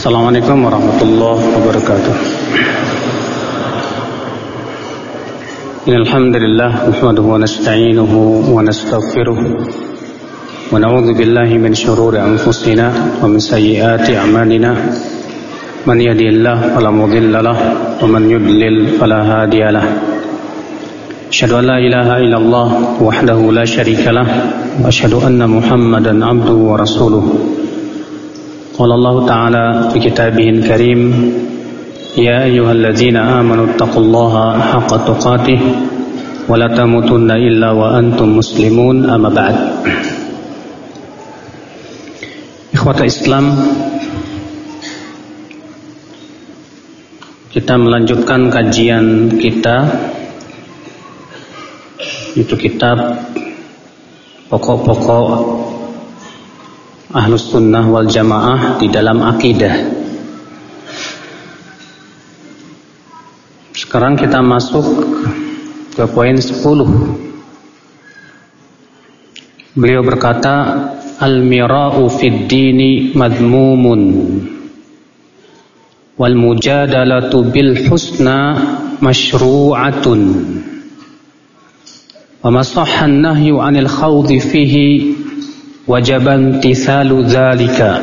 Assalamualaikum warahmatullahi wabarakatuh. Alhamdulillah nahmaduhu wa nasta'inuhu wa nastaghfiruh wa na'udzu billahi min shururi anfusina wa min sayyiati a'malina. Man yahdihillahu fala mudilla lahu wa man yudlil fala hadiya lahu. Asyhadu an la ilaha illallah wahdahu la syarika lahu wa asyhadu anna Muhammadan 'abduhu wa rasuluh. Qala Allah Ta'ala fi kitabihil karim, ya ayyuhalladzina amanu taqullaha haqqa tuqatih wa la tamutunna illa wa antum muslimun, amma ba'd. Ikhwata Islam, kita melanjutkan kajian kita, itu kitab pokok-pokok Ahlus Sunnah wal Jamaah di dalam akidah. Sekarang kita masuk ke poin 10. Beliau berkata, al-mira'u fid dini madmumun wal mujadalatu bil husna masyru'atun wa ma sahha an-nahyu 'anil khawdi fihi wajaban timthalu dzalika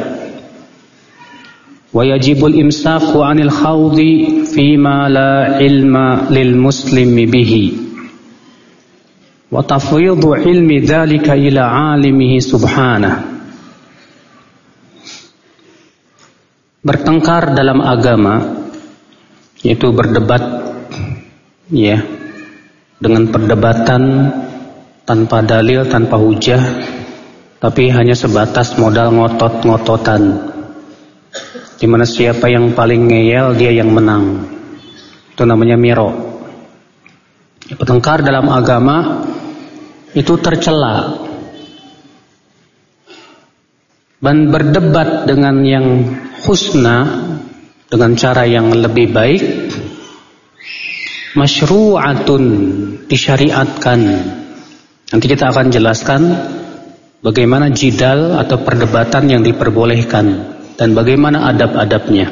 wa yajibul imsaku 'anil khawdi fima la ilma lil muslimi bihi wa tafwidhu ilmi dzalika ila 'alimihi subhanahu. Bertengkar dalam agama, yaitu berdebat, ya, dengan perdebatan tanpa dalil, tanpa hujah, tapi hanya sebatas modal ngotot-ngototan, di mana siapa yang paling ngeyel dia yang menang. Itu namanya miro. Bertengkar dalam agama itu tercela, dan berdebat dengan yang husna, dengan cara yang lebih baik, masyru'atun, disyariatkan. Nanti kita akan jelaskan bagaimana jidal atau perdebatan yang diperbolehkan dan bagaimana adab-adabnya.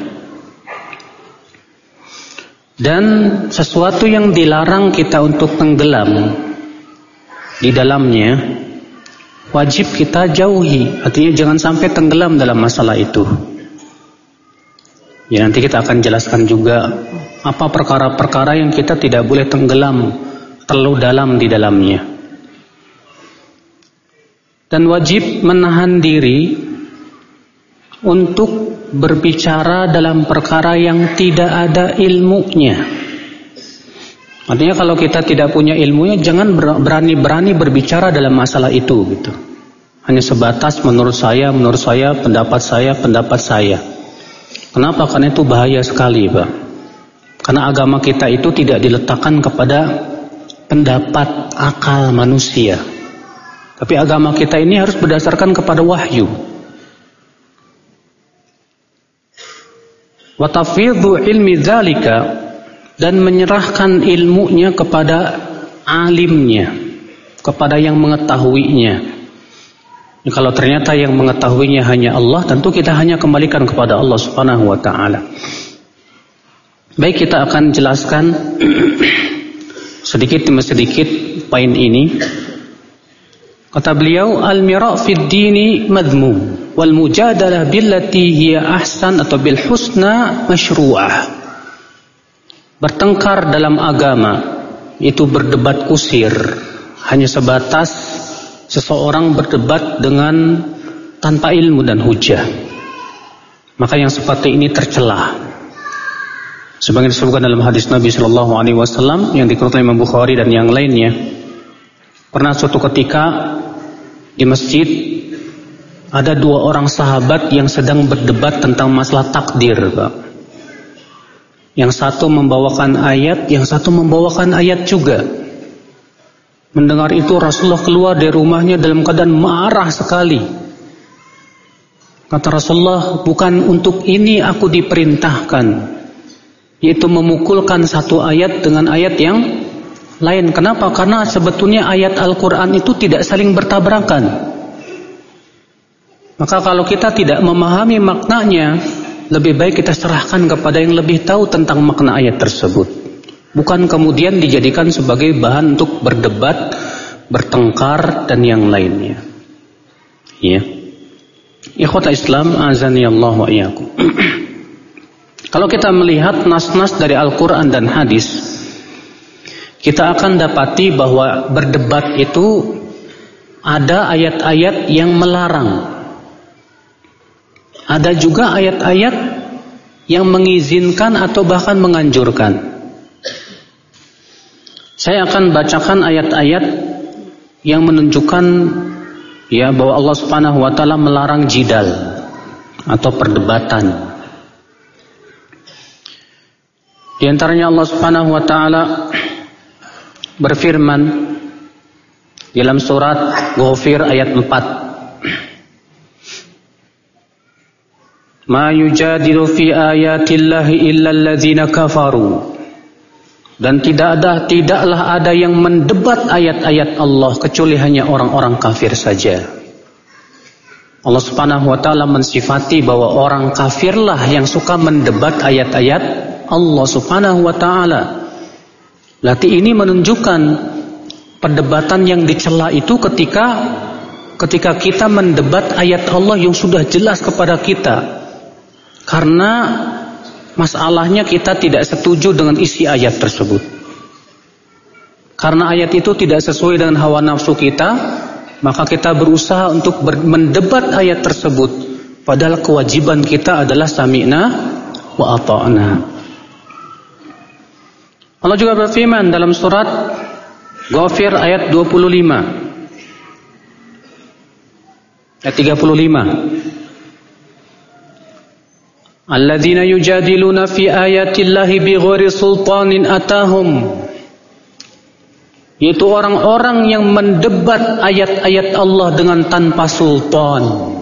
Dan sesuatu yang dilarang kita untuk tenggelam di dalamnya, wajib kita jauhi. Artinya jangan sampai tenggelam dalam masalah itu. Ya, nanti kita akan jelaskan juga apa perkara-perkara yang kita tidak boleh tenggelam terlalu dalam di dalamnya. Dan wajib menahan diri untuk berbicara dalam perkara yang tidak ada ilmunya. Artinya kalau kita tidak punya ilmunya, jangan berani-berani berbicara dalam masalah itu, gitu. Hanya sebatas menurut saya, pendapat saya. Kenapa? Karena itu bahaya sekali, Pak. Karena agama kita itu tidak diletakkan kepada pendapat akal manusia. Tapi agama kita ini harus berdasarkan kepada wahyu. Wa tafwidhu ilmi dzalika, dan menyerahkan ilmunya kepada alimnya, kepada yang mengetahuinya. Kalau ternyata yang mengetahuinya hanya Allah, tentu kita hanya kembalikan kepada Allah Subhanahu wa taala. Baik, kita akan jelaskan sedikit demi sedikit poin ini. Kata beliau, al-mira' fid dini madhmum wal mujadalah billati hiya ahsan atau bil husna masyru'ah. Bertengkar dalam agama itu berdebat kusir, hanya sebatas seseorang berdebat dengan tanpa ilmu dan hujah. Maka yang seperti ini tercela. Sebagaimana disebutkan dalam hadis Nabi sallallahu alaihi wasallam yang dikeluarkan Imam Bukhari dan yang lainnya. Pernah suatu ketika di masjid ada dua orang sahabat yang sedang berdebat tentang masalah takdir, Pak. Yang satu membawakan ayat, yang satu membawakan ayat juga. Mendengar itu Rasulullah keluar dari rumahnya dalam keadaan marah sekali. Kata Rasulullah, bukan untuk ini aku diperintahkan, yaitu memukulkan satu ayat dengan ayat yang lain. Kenapa? Karena sebetulnya ayat Al-Quran itu tidak saling bertabrakan. Maka kalau kita tidak memahami maknanya, lebih baik kita serahkan kepada yang lebih tahu tentang makna ayat tersebut. Bukan kemudian dijadikan sebagai bahan untuk berdebat, bertengkar, dan yang lainnya. Ya. Ikhwatal Islam, azani Allah wa iyyakum. Kalau kita melihat nas-nas dari Al-Quran dan hadis, kita akan dapati bahwa berdebat itu ada ayat-ayat yang melarang. Ada juga ayat-ayat yang mengizinkan atau bahkan menganjurkan. Saya akan bacakan ayat-ayat yang menunjukkan ya bahwa Allah Subhanahu wa taala melarang jidal atau perdebatan. Di antaranya Allah Subhanahu wa taala berfirman dalam surat Ghafir ayat 4. Ma yujadilu fi ayatillahi illa alladzina kafaru. Dan tidaklah ada yang mendebat ayat-ayat Allah kecuali hanya orang-orang kafir saja. Allah Subhanahu wa taala mensifati bahwa orang kafirlah yang suka mendebat ayat-ayat Allah Subhanahu wa taala. Berarti ini menunjukkan perdebatan yang dicela itu ketika kita mendebat ayat Allah yang sudah jelas kepada kita. Karena masalahnya kita tidak setuju dengan isi ayat tersebut. Karena ayat itu tidak sesuai dengan hawa nafsu kita, maka kita berusaha untuk mendebat ayat tersebut. Padahal kewajiban kita adalah sami'na wa ata'na. Allah juga berfirman dalam surat Ghafir ayat 25. Ayat 35. Alladzina yujadiluna fi ayatillahi bighairi sultanin atahum. Yaitu orang-orang yang mendebat ayat-ayat Allah dengan tanpa sultan.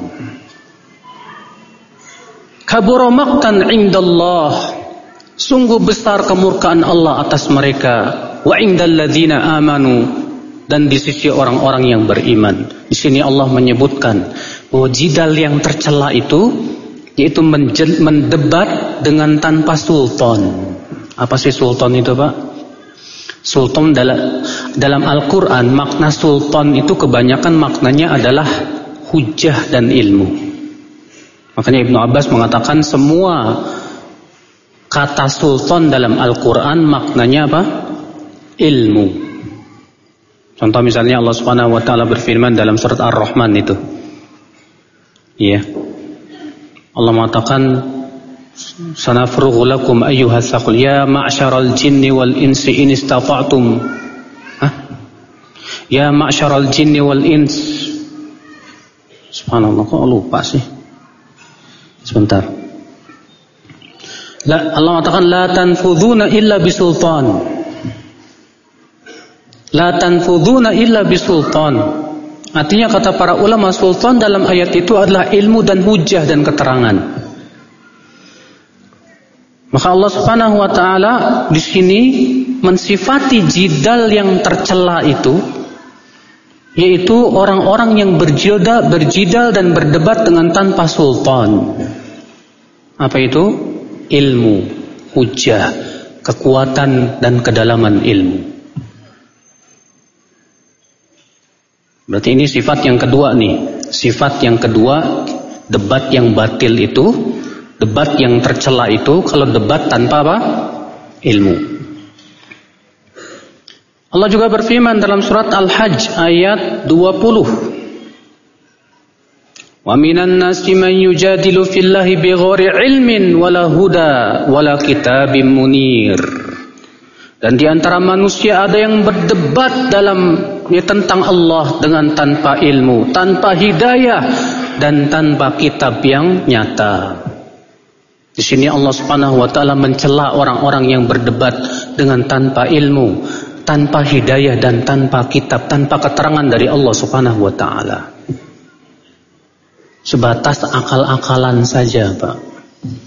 Kabura maqtan indallah. Sungguh besar kemurkaan Allah atas mereka. Wa indal ladzina amanu. Dan di sisi orang-orang yang beriman. Di sini Allah menyebutkan bahwa jidal yang tercela itu yaitu mendebat dengan tanpa sultan. Apa sih sultan itu, Pak? Sultan dalam Al-Quran, makna sultan itu kebanyakan maknanya adalah hujjah dan ilmu. Makanya Ibnu Abbas mengatakan semua kata sultan dalam Al-Quran maknanya apa? Ilmu. Contoh misalnya Allah Subhanahu wa taala berfirman dalam surat Ar-Rahman itu. Iya. Allah mengatakan sanafrughu lakum ayyuhas saqul ya ma'syaral jinni wal insi in istata'tum. Ya ma'syaral jinni wal ins. Subhanallah, kok lupa sih. Sebentar. Allah mengatakan la tanfuduna illa bisultan. La tanfuduna illa bisultan. Artinya kata para ulama sultan dalam ayat itu adalah ilmu dan hujjah dan keterangan. Maka Allah Subhanahu wa taala di sini mensifati jidal yang tercela itu, yaitu orang-orang yang berjidal dan berdebat dengan tanpa sultan. Apa itu? Ilmu, hujjah, kekuatan dan kedalaman ilmu. Berarti ini sifat yang kedua nih. Sifat yang kedua, debat yang batil itu, debat yang tercela itu, kalau debat tanpa apa? Ilmu. Allah juga berfirman dalam surat Al-Hajj ayat 20. Wa minan nasi man yujadilu fillahi bighairi ilmin wala huda wala kitabim munir. Dan di antara manusia ada yang berdebat tentang Allah dengan tanpa ilmu, tanpa hidayah dan tanpa kitab yang nyata. Di sini Allah Subhanahu wa taala mencela orang-orang yang berdebat dengan tanpa ilmu, tanpa hidayah dan tanpa kitab, tanpa keterangan dari Allah Subhanahu wa taala. Sebatas akal-akalan saja, Pak.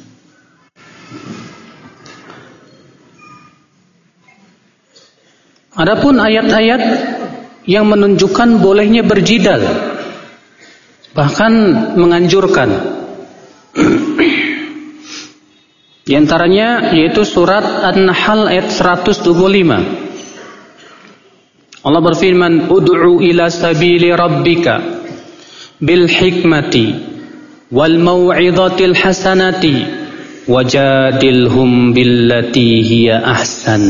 Adapun ayat-ayat yang menunjukkan bolehnya berjidal, bahkan menganjurkan. Di antaranya yaitu surat An-Nahl ayat 125. Allah berfirman, "Ud'u ila sabili rabbika bil hikmati wal mau'izatil hasanati wajadilhum billati hiya ahsan."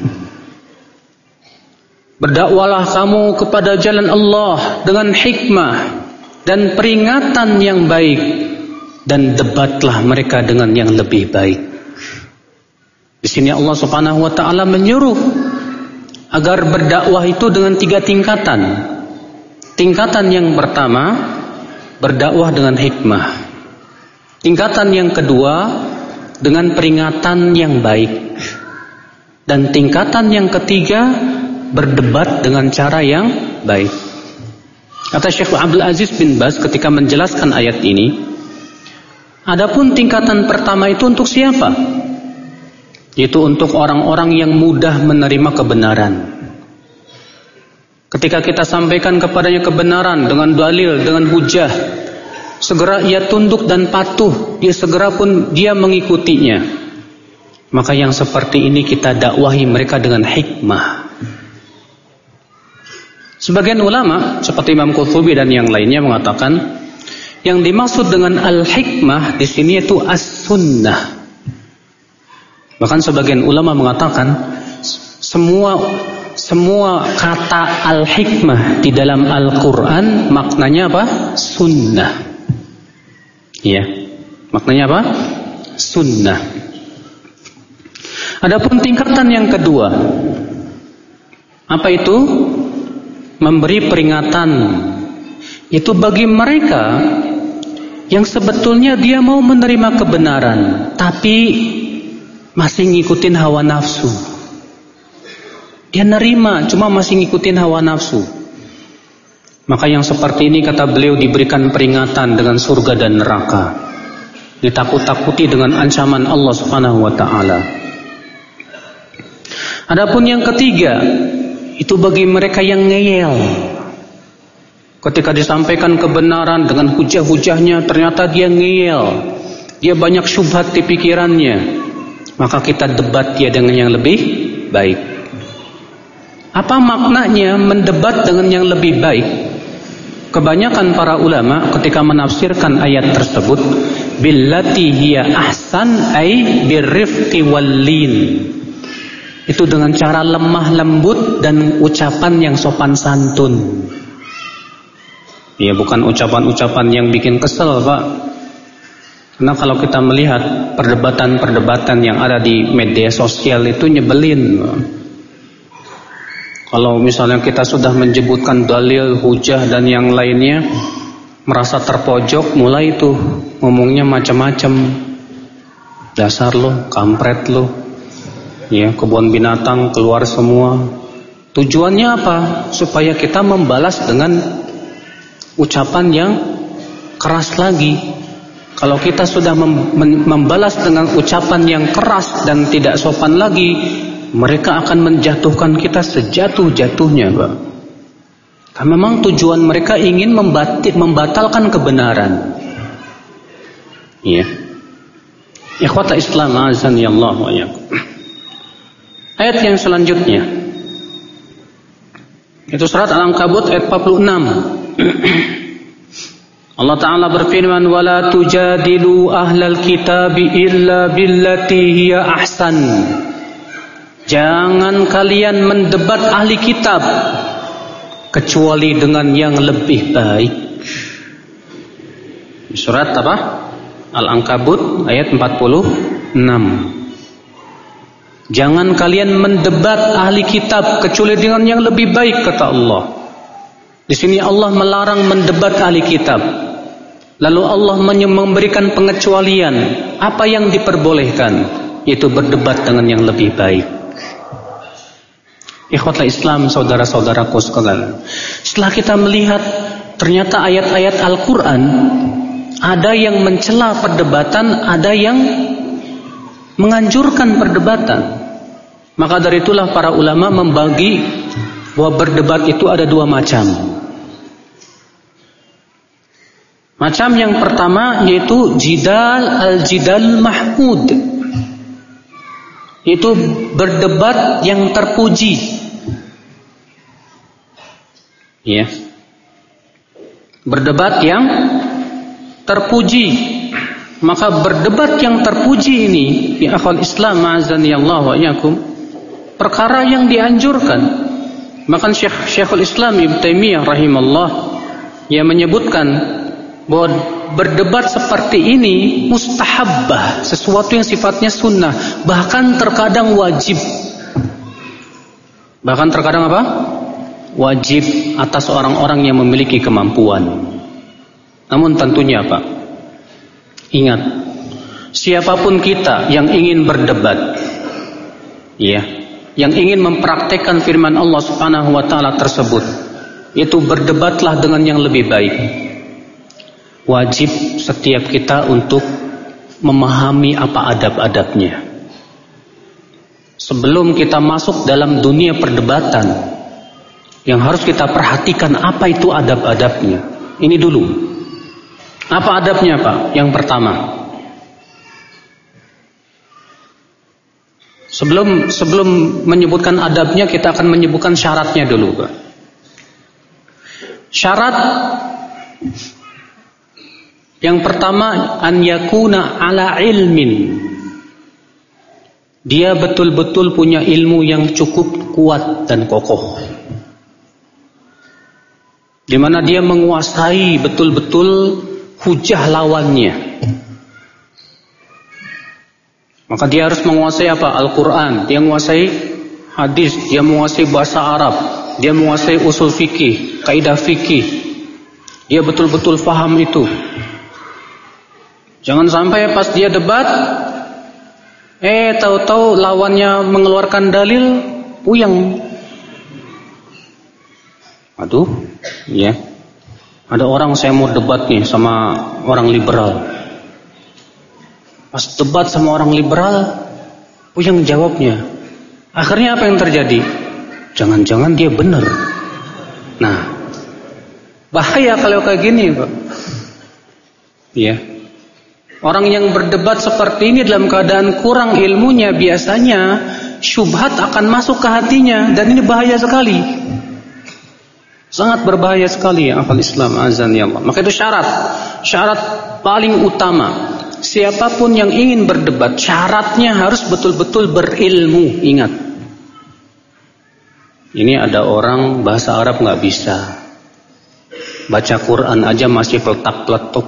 Berdakwalah kamu kepada jalan Allah dengan hikmah dan peringatan yang baik, dan debatlah mereka dengan yang lebih baik. Di sini Allah Subhanahu wa taala menyuruh agar berdakwah itu dengan 3 tingkatan. Tingkatan yang pertama, berdakwah dengan hikmah. Tingkatan yang kedua, dengan peringatan yang baik. Dan tingkatan yang ketiga, berdebat dengan cara yang baik. Kata Syekh Abdul Aziz bin Baz ketika menjelaskan ayat ini, adapun tingkatan pertama itu untuk siapa? Itu untuk orang-orang yang mudah menerima kebenaran. Ketika kita sampaikan kepadanya kebenaran dengan dalil, dengan hujah, segera ia tunduk dan patuh, segera pun dia mengikutinya. Maka yang seperti ini kita dakwahi mereka dengan hikmah. Sebagian ulama seperti Imam Qurtubi dan yang lainnya mengatakan, yang dimaksud dengan al-hikmah di sini itu as-sunnah. Bahkan sebagian ulama mengatakan semua kata al-hikmah di dalam Al-Quran maknanya apa? Sunnah. Ya, maknanya apa? Sunnah. Adapun tingkatan yang kedua, apa itu? Memberi peringatan. Itu bagi mereka yang sebetulnya dia mau menerima kebenaran, tapi masih ngikutin hawa nafsu. Dia nerima, cuma masih ngikutin hawa nafsu. Maka yang seperti ini kata beliau diberikan peringatan dengan surga dan neraka. Ditakut-takuti dengan ancaman Allah Subhanahu wa taala. Adapun yang ketiga, itu bagi mereka yang ngeyel. Ketika disampaikan kebenaran dengan hujah-hujahnya, ternyata dia ngeyel. Dia banyak syubhat di pikirannya. Maka kita debat dia dengan yang lebih baik. Apa maknanya mendebat dengan yang lebih baik? Kebanyakan para ulama ketika menafsirkan ayat tersebut, billati hiya ahsan ay birrifqi wallin. Itu dengan cara lemah lembut dan ucapan yang sopan santun. Ya, bukan ucapan-ucapan yang bikin kesel, Pak. Karena kalau kita melihat perdebatan-perdebatan yang ada di media sosial itu nyebelin. Kalau misalnya kita sudah menyebutkan dalil, hujah dan yang lainnya, merasa terpojok, mulai itu ngomongnya macam-macam. Dasar lo, kampret lo. Ya, kebun binatang keluar semua. Tujuannya apa? Supaya kita membalas dengan ucapan yang keras lagi. Kalau kita sudah membalas dengan ucapan yang keras dan tidak sopan lagi, mereka akan menjatuhkan kita sejatuh-jatuhnya, Pak. Karena memang tujuan mereka ingin membatalkan kebenaran. Ya. Ikhwata Islam azani Allah wa iyyakum. Ayat yang selanjutnya itu surat Al-Ankabut ayat 46. Allah Ta'ala berfirman, وَلَا تُجَادِلُوا أَهْلَ الْكِتَابِ إِلَّا بِالَّتِي هِيَ أَحْسَنُ. Jangan kalian mendebat ahli kitab kecuali dengan yang lebih baik. Surat apa? Al-Ankabut ayat 46. Jangan kalian mendebat ahli kitab kecuali dengan yang lebih baik, kata Allah. Di sini Allah melarang mendebat ahli kitab. Lalu Allah memberikan pengecualian apa yang diperbolehkan, yaitu berdebat dengan yang lebih baik. Ikhwatul Islam, saudara-saudaraku sekalian, setelah kita melihat ternyata ayat-ayat Al-Quran ada yang mencela perdebatan, ada yang menganjurkan perdebatan. Maka dari itulah para ulama membagi bahwa berdebat itu ada 2 macam. Macam yang pertama yaitu al-jidal mahmud. Itu berdebat yang terpuji. Ya. Berdebat yang terpuji. Maka berdebat yang terpuji ini, ya akhwal Islam ma'azani Allah wa iyyakum, perkara yang dianjurkan. Maka Syekhul Islam Ibnu Taimiyah rahimahullah yang menyebutkan bahwa berdebat seperti ini mustahabbah, sesuatu yang sifatnya sunnah, bahkan terkadang wajib. Bahkan terkadang apa? Wajib atas orang-orang yang memiliki kemampuan. Namun tentunya apa? Ingat, siapapun kita yang ingin berdebat, ya, yang ingin mempraktekkan firman Allah Subhanahu wa taala tersebut, itu berdebatlah dengan yang lebih baik. Wajib setiap kita untuk memahami apa adab-adabnya. Sebelum kita masuk dalam dunia perdebatan, yang harus kita perhatikan apa itu adab-adabnya. Ini dulu. Apa adabnya, Pak? Yang pertama, sebelum menyebutkan adabnya, kita akan menyebutkan syaratnya dulu, Pak. Syarat yang pertama, an yakuna ala ilmin. Dia betul-betul punya ilmu yang cukup kuat dan kokoh, di mana dia menguasai betul-betul hujah lawannya. Maka dia harus menguasai apa? Al-Quran. Dia menguasai hadis. Dia menguasai bahasa Arab. Dia menguasai usul fikih, kaidah fikih. Dia betul-betul faham itu. Jangan sampai pas dia debat, tahu-tahu lawannya mengeluarkan dalil, puyeng. Aduh, ya. Ada orang saya mau debat nih sama orang liberal. Pas debat sama orang liberal, puyeng jawabnya. Akhirnya apa yang terjadi? Jangan-jangan dia benar. Nah, bahaya kalau kayak gini, Pak. Ya. Orang yang berdebat seperti ini dalam keadaan kurang ilmunya, biasanya syubhat akan masuk ke hatinya, dan ini bahaya sekali. Sangat berbahaya sekali, ya akhwal Islam azani Allah. Maka itu syarat paling utama. Siapapun yang ingin berdebat, syaratnya harus betul-betul berilmu. Ingat, ini ada orang bahasa Arab nggak bisa, baca Quran aja masih peletak-peletok.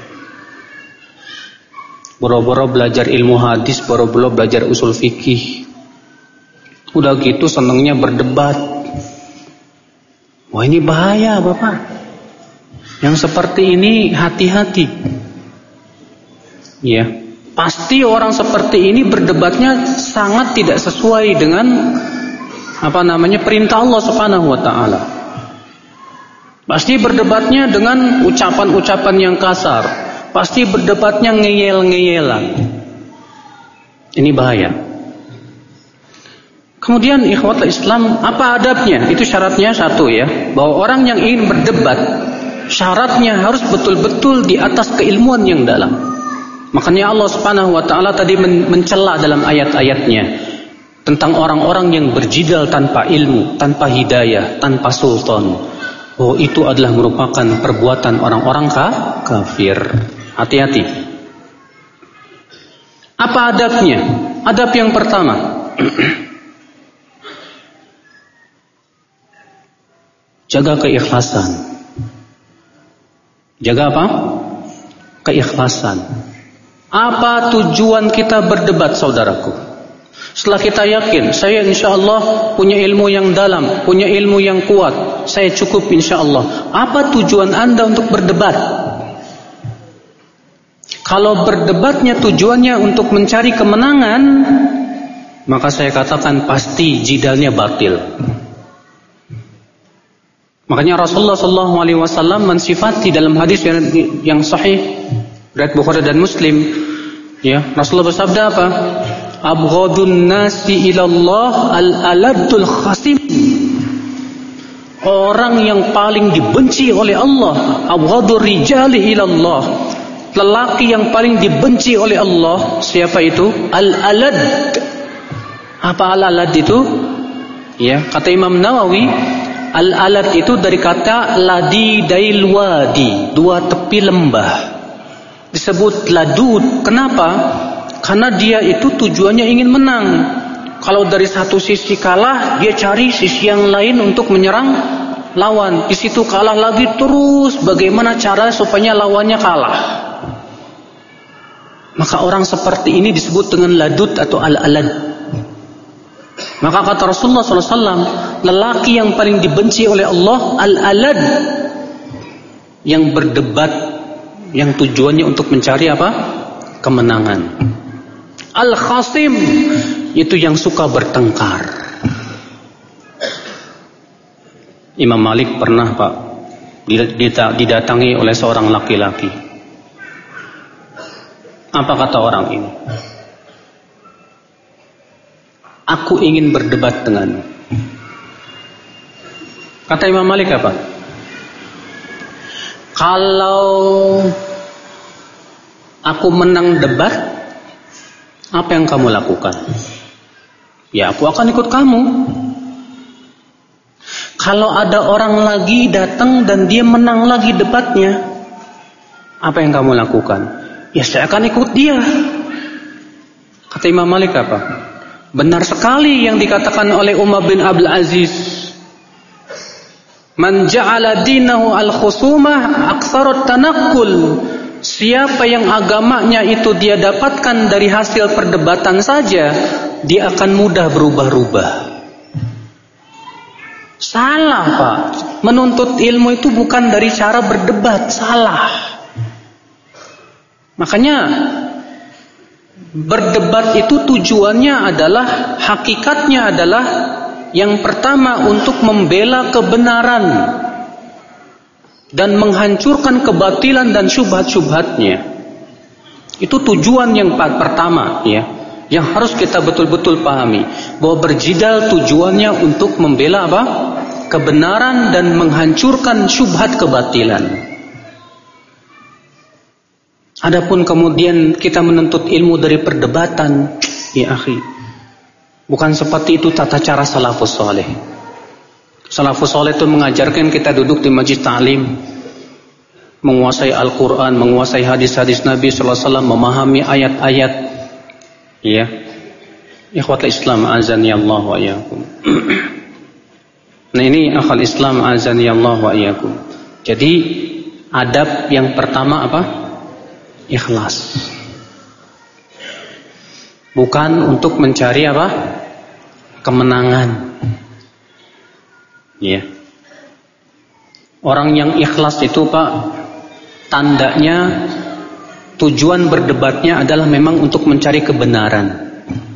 Boro-boro belajar ilmu hadis, boro-boro belajar usul fikih. Udah gitu senengnya berdebat. Wah, ini bahaya, Bapak. Yang seperti ini hati-hati. Ya, pasti orang seperti ini berdebatnya sangat tidak sesuai dengan perintah Allah Subhanahu wa taala. Pasti berdebatnya dengan ucapan-ucapan yang kasar. Pasti berdebatnya ngeyel-ngeyelan. Ini bahaya. Kemudian ikhwatul Islam, apa adabnya? Itu syaratnya satu, ya, bahwa orang yang ingin berdebat, syaratnya harus betul-betul di atas keilmuan yang dalam. Makanya Allah Subhanahu wa taala tadi mencela dalam ayat-ayatnya tentang orang-orang yang berjidal tanpa ilmu, tanpa hidayah, tanpa sultan. Oh, itu adalah merupakan perbuatan orang-orang kafir. Hati-hati. Apa adabnya? Adab yang pertama, jaga keikhlasan. Jaga apa? Keikhlasan. Apa tujuan kita berdebat, saudaraku? Setelah kita yakin, saya insya Allah punya ilmu yang dalam, punya ilmu yang kuat, saya cukup insya Allah. Apa tujuan Anda untuk berdebat? Kalau berdebatnya tujuannya untuk mencari kemenangan, maka saya katakan pasti jidalnya batil. Makanya Rasulullah SAW mensifati dalam hadis yang sahih riwayat Bukhari dan Muslim, ya, Rasulullah bersabda apa? Abghadun nasi ilallah al-aladul khasim. Orang yang paling dibenci oleh Allah, abghadur rijali ilallah. Lelaki yang paling dibenci oleh Allah, siapa itu? Al-alad. Apa al-alad itu? Ya, kata Imam Nawawi, al-alad itu dari kata ladi dail wadi, dua tepi lembah. Disebut ladud. Kenapa? Karena dia itu tujuannya ingin menang. Kalau dari satu sisi kalah, dia cari sisi yang lain untuk menyerang lawan. Di situ kalah lagi terus. Bagaimana cara supaya lawannya kalah? Maka orang seperti ini disebut dengan ladud atau al-alad. Maka kata Rasulullah SAW, lelaki yang paling dibenci oleh Allah al-alad, yang berdebat, yang tujuannya untuk mencari apa? Kemenangan. Al-khasim, itu yang suka bertengkar. Imam Malik pernah Pak didatangi oleh seorang laki-laki. Apa kata orang ini? Aku ingin berdebat denganmu. Kata Imam Malik apa? Kalau aku menang debat, apa yang kamu lakukan? Ya, aku akan ikut kamu. Kalau ada orang lagi datang dan dia menang lagi debatnya, apa yang kamu lakukan? Ya, saya akan ikut dia. Kata Imam Malik apa? Benar sekali yang dikatakan oleh Umar bin Abdul Aziz. Man ja'ala dinahu al-khusumah aktsarat tanaqqul. Siapa yang agamanya itu dia dapatkan dari hasil perdebatan saja, dia akan mudah berubah-ubah. Salah Pak. Menuntut ilmu itu bukan dari cara berdebat. Salah. Makanya berdebat itu tujuannya adalah, hakikatnya adalah yang pertama untuk membela kebenaran dan menghancurkan kebatilan dan syubhat-syubhatnya. Itu tujuan yang pertama ya, yang harus kita betul-betul pahami, bahwa berjidal tujuannya untuk membela apa? Kebenaran dan menghancurkan syubhat kebatilan. Adapun kemudian kita menuntut ilmu dari perdebatan, ya akhi, bukan seperti itu tata cara salafus saleh. Salafus saleh itu mengajarkan kita duduk di majlis ta'lim, menguasai Al-Quran, menguasai hadis-hadis Nabi SAW, memahami ayat-ayat. Ya, ikhwatul Islam azani Allah wa iyyakum. Nah ini akhal Islam azani Allah wa iyyakum. Jadi adab yang pertama apa? Ikhlas. Bukan untuk mencari apa? Kemenangan. Ya. Orang yang ikhlas itu Pak, tandanya tujuan berdebatnya adalah memang untuk mencari kebenaran.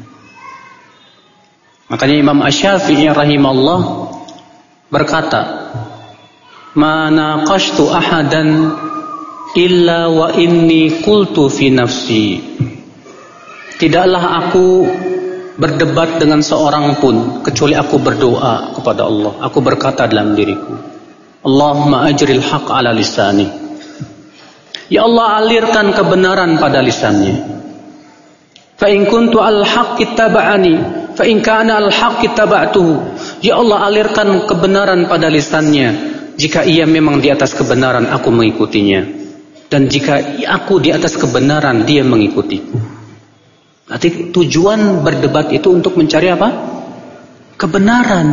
Makanya Imam Asy-Syafi'i rahimahullah berkata, "Ma naqashtu ahadan illa wa inni qultu fi nafsi." Tidaklah aku berdebat dengan seorang pun kecuali aku berdoa kepada Allah. Aku berkata dalam diriku, Allahumma ajril haq ala lisani. Ya Allah, alirkan kebenaran pada lisannya. Fa in kuntu al haq ittaba'ani, fa in kana al haq ittaba'tuhu. Ya Allah, alirkan kebenaran pada lisannya. Jika ia memang di atas kebenaran, aku mengikutinya. Dan jika aku di atas kebenaran, dia mengikutiku. Berarti tujuan berdebat itu untuk mencari apa? Kebenaran.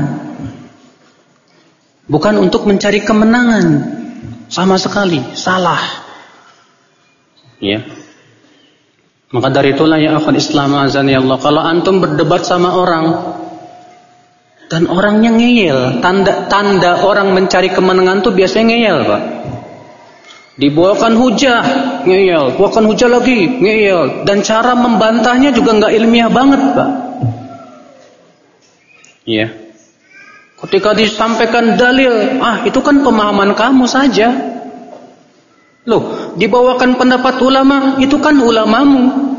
Bukan untuk mencari kemenangan. Sama sekali salah. Ya. Maka dari itulah ya akhwat Islam azani Allah, kalau antum berdebat sama orang dan orangnya ngeyel, tanda orang mencari kemenangan tuh biasanya ngeyel, Pak. Dibawakan hujah, ngeyel, bawakan hujah lagi, ngeyel, dan cara membantahnya juga nggak ilmiah banget, Pak. Iya. Ketika disampaikan dalil, itu kan pemahaman kamu saja. Loh, dibawakan pendapat ulama, itu kan ulamamu.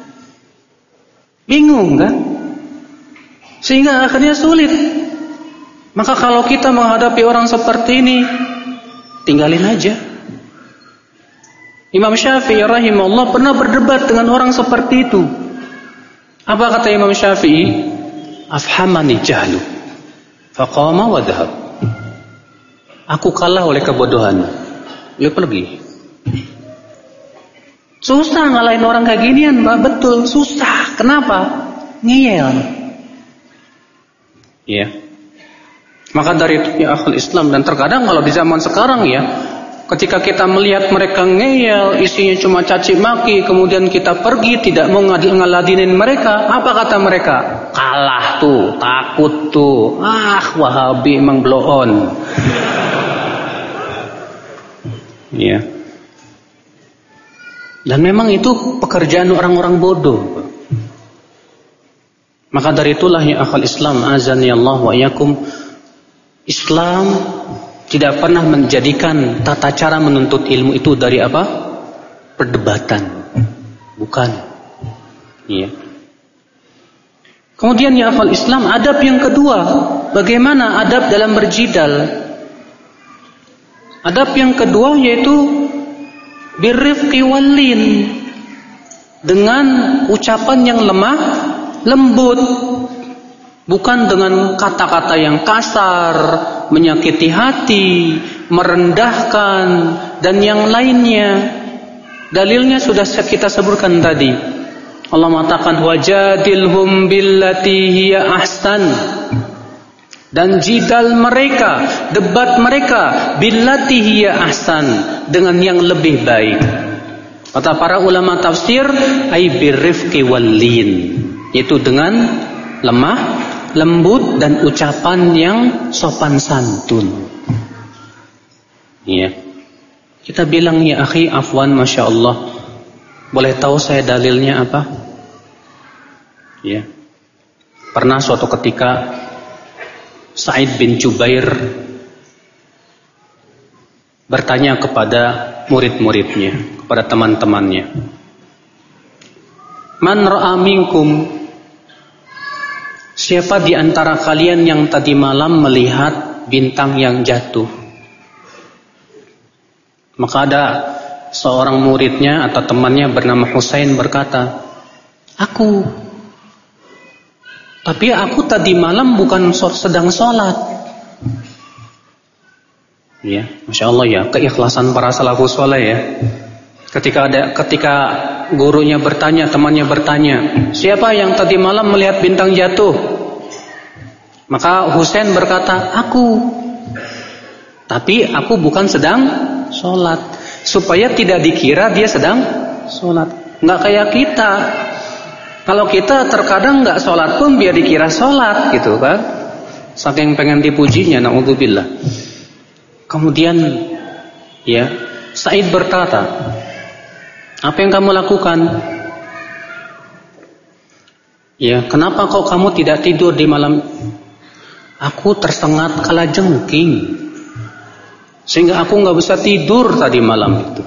Bingung kan? Sehingga akhirnya sulit. Maka kalau kita menghadapi orang seperti ini, tinggalin aja. Imam Syafi'i rahimahullah pernah berdebat dengan orang seperti itu. Apa kata Imam Syafi'i? afhamani jahlu faqama wa dhahab. Aku kalah oleh kebodohan. Dia pergi. Susah ngalahin orang kayak ginian, Pak. Betul, susah. Kenapa? Ngeyel. Ya. Maka dari itu ya akhul Islam, dan terkadang kalau di zaman sekarang ya, ketika kita melihat mereka ngeyel, isinya cuma caci maki, kemudian kita pergi tidak mau ngeladinin mereka, apa kata mereka? Kalah tuh, takut tuh. Wahabi emang blow on. Ya. Dan memang itu pekerjaan orang-orang bodoh. Maka dari itulah ya akhul Islam, azani Allah wa iyyakum, Islam tidak pernah menjadikan tata cara menuntut ilmu itu dari apa? Perdebatan. Bukan. Iya. Kemudian ya akhul Islam, adab yang kedua, bagaimana adab dalam berjidal? Adab yang kedua yaitu birrifqi wallin, dengan ucapan yang lemah lembut, bukan dengan kata-kata yang kasar, menyakiti hati, merendahkan, dan yang lainnya. Dalilnya sudah kita sebutkan tadi. Allah mengatakan wajadilhum billati hiya ahsan, dan jidal mereka, debat mereka billati hiya ahsan, dengan yang lebih baik. Kata para ulama tafsir, ai birrifqi wallin, yaitu dengan lemah lembut dan ucapan yang sopan santun. Iya. Kita bilang ya akhi, afwan, masya Allah, boleh tahu saya dalilnya apa? Ya. Pernah suatu ketika Sa'id bin Jubair bertanya kepada murid-muridnya, kepada teman-temannya, man ra'a minkum, siapa di antara kalian yang tadi malam melihat bintang yang jatuh? Maka ada seorang muridnya atau temannya bernama Husain berkata, aku. Tapi aku tadi malam bukan sedang sholat. Ya, masya Allah ya, keikhlasan para salafus saleh ya. Ketika gurunya bertanya, temannya bertanya, siapa yang tadi malam melihat bintang jatuh? Maka Husain berkata, aku. Tapi aku bukan sedang sholat, supaya tidak dikira dia sedang sholat. Nggak kayak kita. Kalau kita terkadang nggak sholat pun biar dikira sholat gitu kan, saking pengen dipujinya, naudzubillah. Kemudian ya Sa'id berkata, apa yang kamu lakukan? Ya, kenapa kok kamu tidak tidur di malam? Aku tersengat kalajengking, sehingga aku nggak bisa tidur tadi malam itu.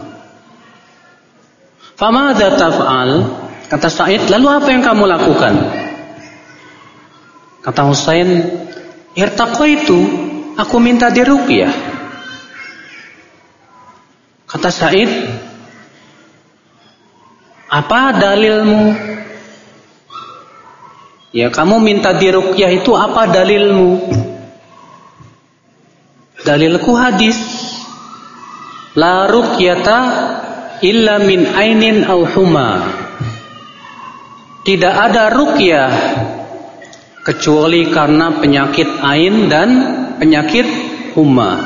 Famadza taf'al? Kata Sa'id, lalu apa yang kamu lakukan? Kata Husain, irtaqaitu, aku minta diruqyah. Kata Sa'id, apa dalilmu? Ya, kamu minta diruqyah itu apa dalilmu? Dalilku hadis, la ruqyata illa min ainin aw huma. Tidak ada ruqyah kecuali karena penyakit ain dan penyakit huma.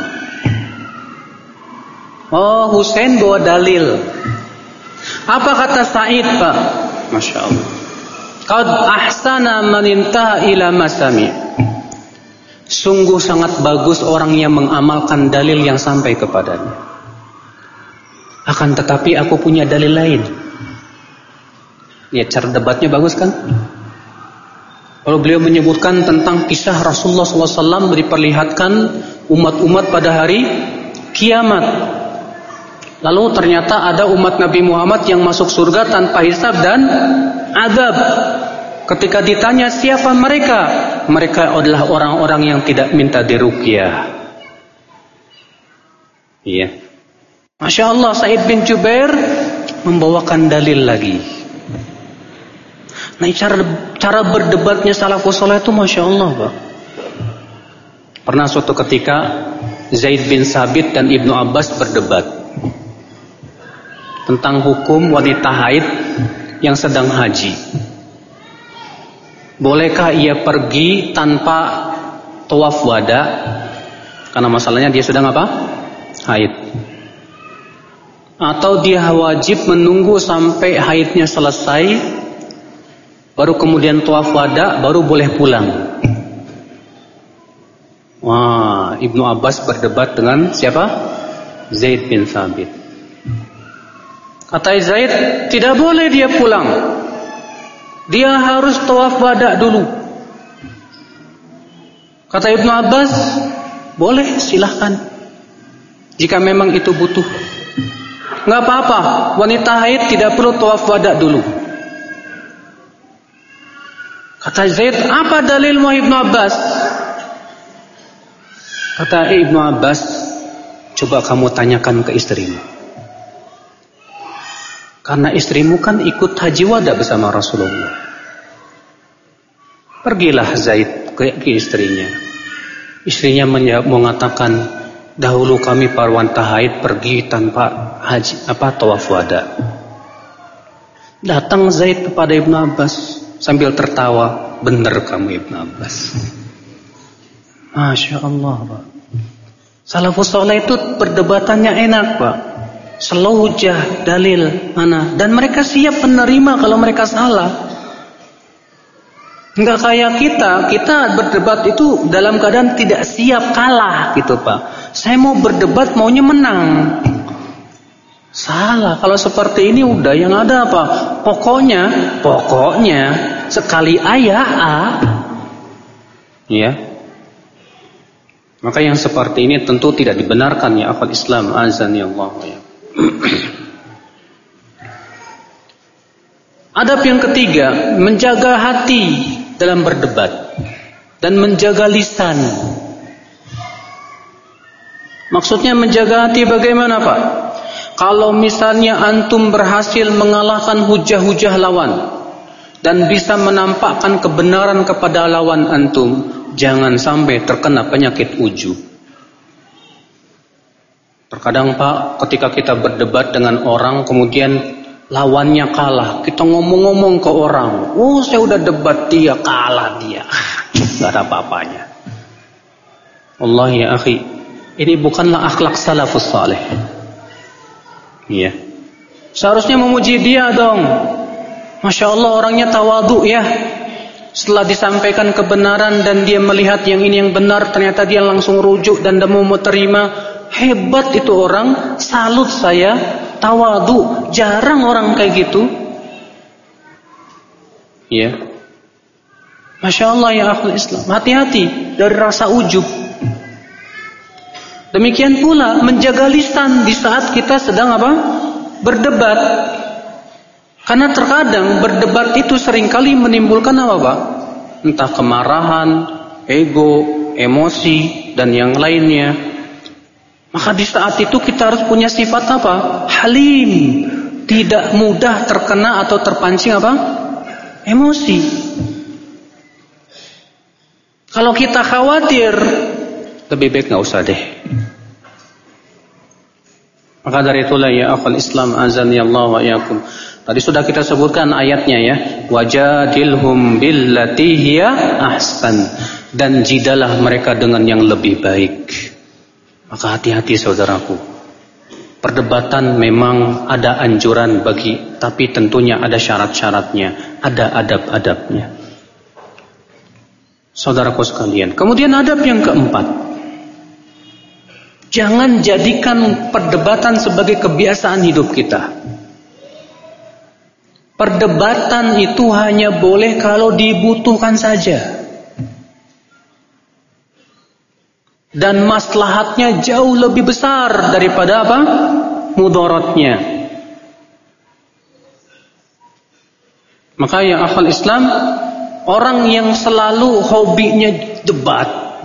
Oh, Husain bawa dalil. Apa kata Sa'id, Pak? Masya Allah. Qad ahsana man intaha ila masami. Sungguh sangat bagus orang yang mengamalkan dalil yang sampai kepadanya. Akan tetapi aku punya dalil lain. Ya, cara debatnya bagus kan? Kalau beliau menyebutkan tentang kisah Rasulullah SAW diperlihatkan umat-umat pada hari kiamat. Lalu ternyata ada umat Nabi Muhammad yang masuk surga tanpa hisab dan azab. Ketika ditanya siapa mereka, mereka adalah orang-orang yang tidak minta diruqyah. Iya. Masya Allah, Sa'id bin Jubair membawakan dalil lagi. Nah, cara berdebatnya salafus saleh itu Masya Allah, Pak. Pernah suatu ketika Zaid bin Sabit dan Ibnu Abbas berdebat tentang hukum wanita haid yang sedang haji. Bolehkah ia pergi tanpa tawaf wada? Karena masalahnya dia sedang apa? Haid. Atau dia wajib menunggu sampai haidnya selesai, baru kemudian tawaf wada, baru boleh pulang. Wah, Ibnu Abbas berdebat dengan siapa? Zaid bin Sabit. Kata Zaid, tidak boleh dia pulang. Dia harus tawaf wada dulu. Kata Ibnu Abbas, boleh, silahkan. Jika memang itu butuh. Enggak apa-apa, wanita haid tidak perlu tawaf wada dulu. Kata Zaid, apa dalilmu Ibnu Abbas? Kata Ibnu Abbas, coba kamu tanyakan ke istrimu. Karena istrimu kan ikut haji wada bersama Rasulullah. Pergilah Zaid ke istrinya. Istrinya mengatakan, dahulu kami para wanita haid pergi tanpa haji tawaf wada. Datang Zaid kepada Ibnu Abbas sambil tertawa, benar kamu Ibnu Abbas. Masya Allah, Pak. Salafus saleh itu perdebatannya enak, Pak. Selujah dalil mana, dan mereka siap menerima kalau mereka salah. Enggak kayak kita berdebat itu dalam keadaan tidak siap kalah gitu, Pak. Saya mau berdebat maunya menang. Salah. Kalau seperti ini udah yang ada apa? Pokoknya sekali ayah A. Ya. Maka yang seperti ini tentu tidak dibenarkan ya akhwat Islam, azani Allah ya. Adab yang ketiga, menjaga hati dalam berdebat dan menjaga lisan. Maksudnya menjaga hati bagaimana, Pak? Kalau misalnya antum berhasil mengalahkan hujah-hujah lawan dan bisa menampakkan kebenaran kepada lawan antum, jangan sampai terkena penyakit ujub. Terkadang, Pak, ketika kita berdebat dengan orang kemudian lawannya kalah, kita ngomong-ngomong ke orang, oh saya udah debat dia, kalah dia, gak ada apa-apanya. Allah ya akhi, ini bukanlah akhlak salafus saleh. Iya. Seharusnya memuji dia dong. Masya Allah, orangnya tawadhu ya. Setelah disampaikan kebenaran dan dia melihat yang ini yang benar, ternyata dia langsung rujuk dan mau terima. Hebat itu orang, salut saya, tawadhu. Jarang orang kayak gitu. Ya. Masya Allah ya akhul Islam. Hati-hati dari rasa ujub. Demikian pula menjaga lisan di saat kita sedang apa? Berdebat. Karena terkadang berdebat itu seringkali menimbulkan apa, Pak? Entah kemarahan, ego, emosi, dan yang lainnya. Maka di saat itu kita harus punya sifat apa? Halim. Tidak mudah terkena atau terpancing apa? Emosi. Kalau kita khawatir, lebih baik gak usah deh. Maka dari itulah ya akhwal Islam, azani Allah wa iyyakum. Tadi sudah kita sebutkan ayatnya ya, wajadilhum billati hiya ahsan, dan jidalah mereka dengan yang lebih baik. Maka hati-hati saudaraku. Perdebatan memang ada anjuran bagi, tapi tentunya ada syarat-syaratnya, ada adab-adabnya. Saudaraku sekalian, kemudian adab yang keempat, jangan jadikan perdebatan sebagai kebiasaan hidup kita. Perdebatan itu hanya boleh kalau dibutuhkan saja. Dan maslahatnya jauh lebih besar daripada apa? Mudaratnya. Maka ya akhwal Islam, orang yang selalu hobinya debat,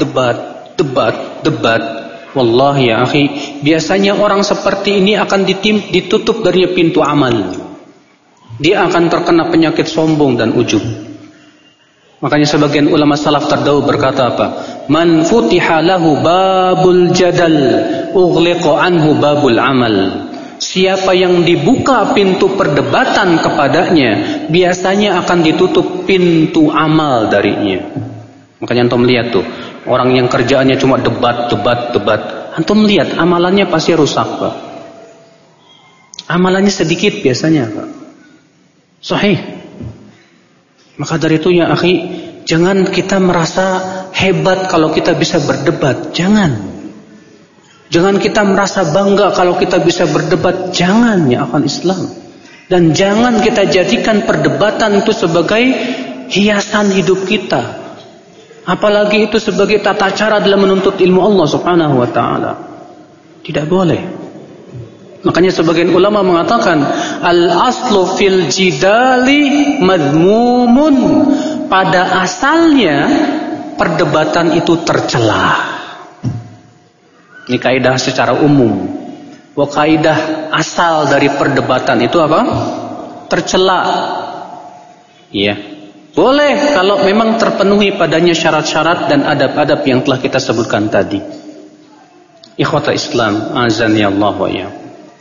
wallahi ya akhi, biasanya orang seperti ini akan ditutup dari pintu amal. dia akan terkena penyakit sombong dan ujub. Makanya sebagian ulama salaf terdahulu berkata apa? Man futiha lahu babul jadal ughliqa anhu babul amal. Siapa yang dibuka pintu perdebatan kepadanya, biasanya akan ditutup pintu amal darinya. Makanya antum lihat tuh, orang yang kerjaannya cuma debat. Antum lihat amalannya pasti rusak, Pak. Amalannya sedikit biasanya, Pak. Sahih. Maka dari itu ya akhi, jangan kita merasa hebat kalau kita bisa berdebat. Jangan kita merasa bangga kalau kita bisa berdebat. Jangan ya akal Islam. Dan jangan kita jadikan perdebatan itu sebagai hiasan hidup kita. Apalagi itu sebagai tata cara dalam menuntut ilmu Allah Subhanahu wa ta'ala. Tidak boleh. Makanya sebagian ulama mengatakan al-aslu fil jidali madhmumun. Pada asalnya perdebatan itu tercela. Ini kaidah secara umum. Wa kaidah asal dari perdebatan itu apa? Tercela. Iya. Boleh kalau memang terpenuhi padanya syarat-syarat dan adab-adab yang telah kita sebutkan tadi. Ikhwata Islam, azani Allah wa iyyakum.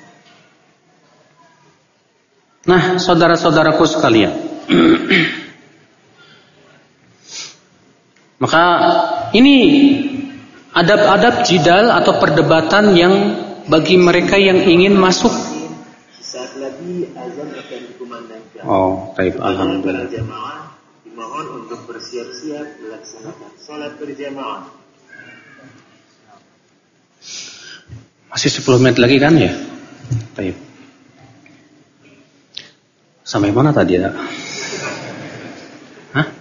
Nah, saudara-saudaraku sekalian, maka ini adab-adab jidal atau perdebatan yang bagi mereka yang ingin masuk. Saat lagi azan akan dikumandangkan. Oh, baik, alhamdulillah. Jamaah dimohon untuk bersiap-siap melaksanakan salat berjamaah. Masih 10 menit lagi kan ya? Baik. Sampai mana tadi ya? Hah?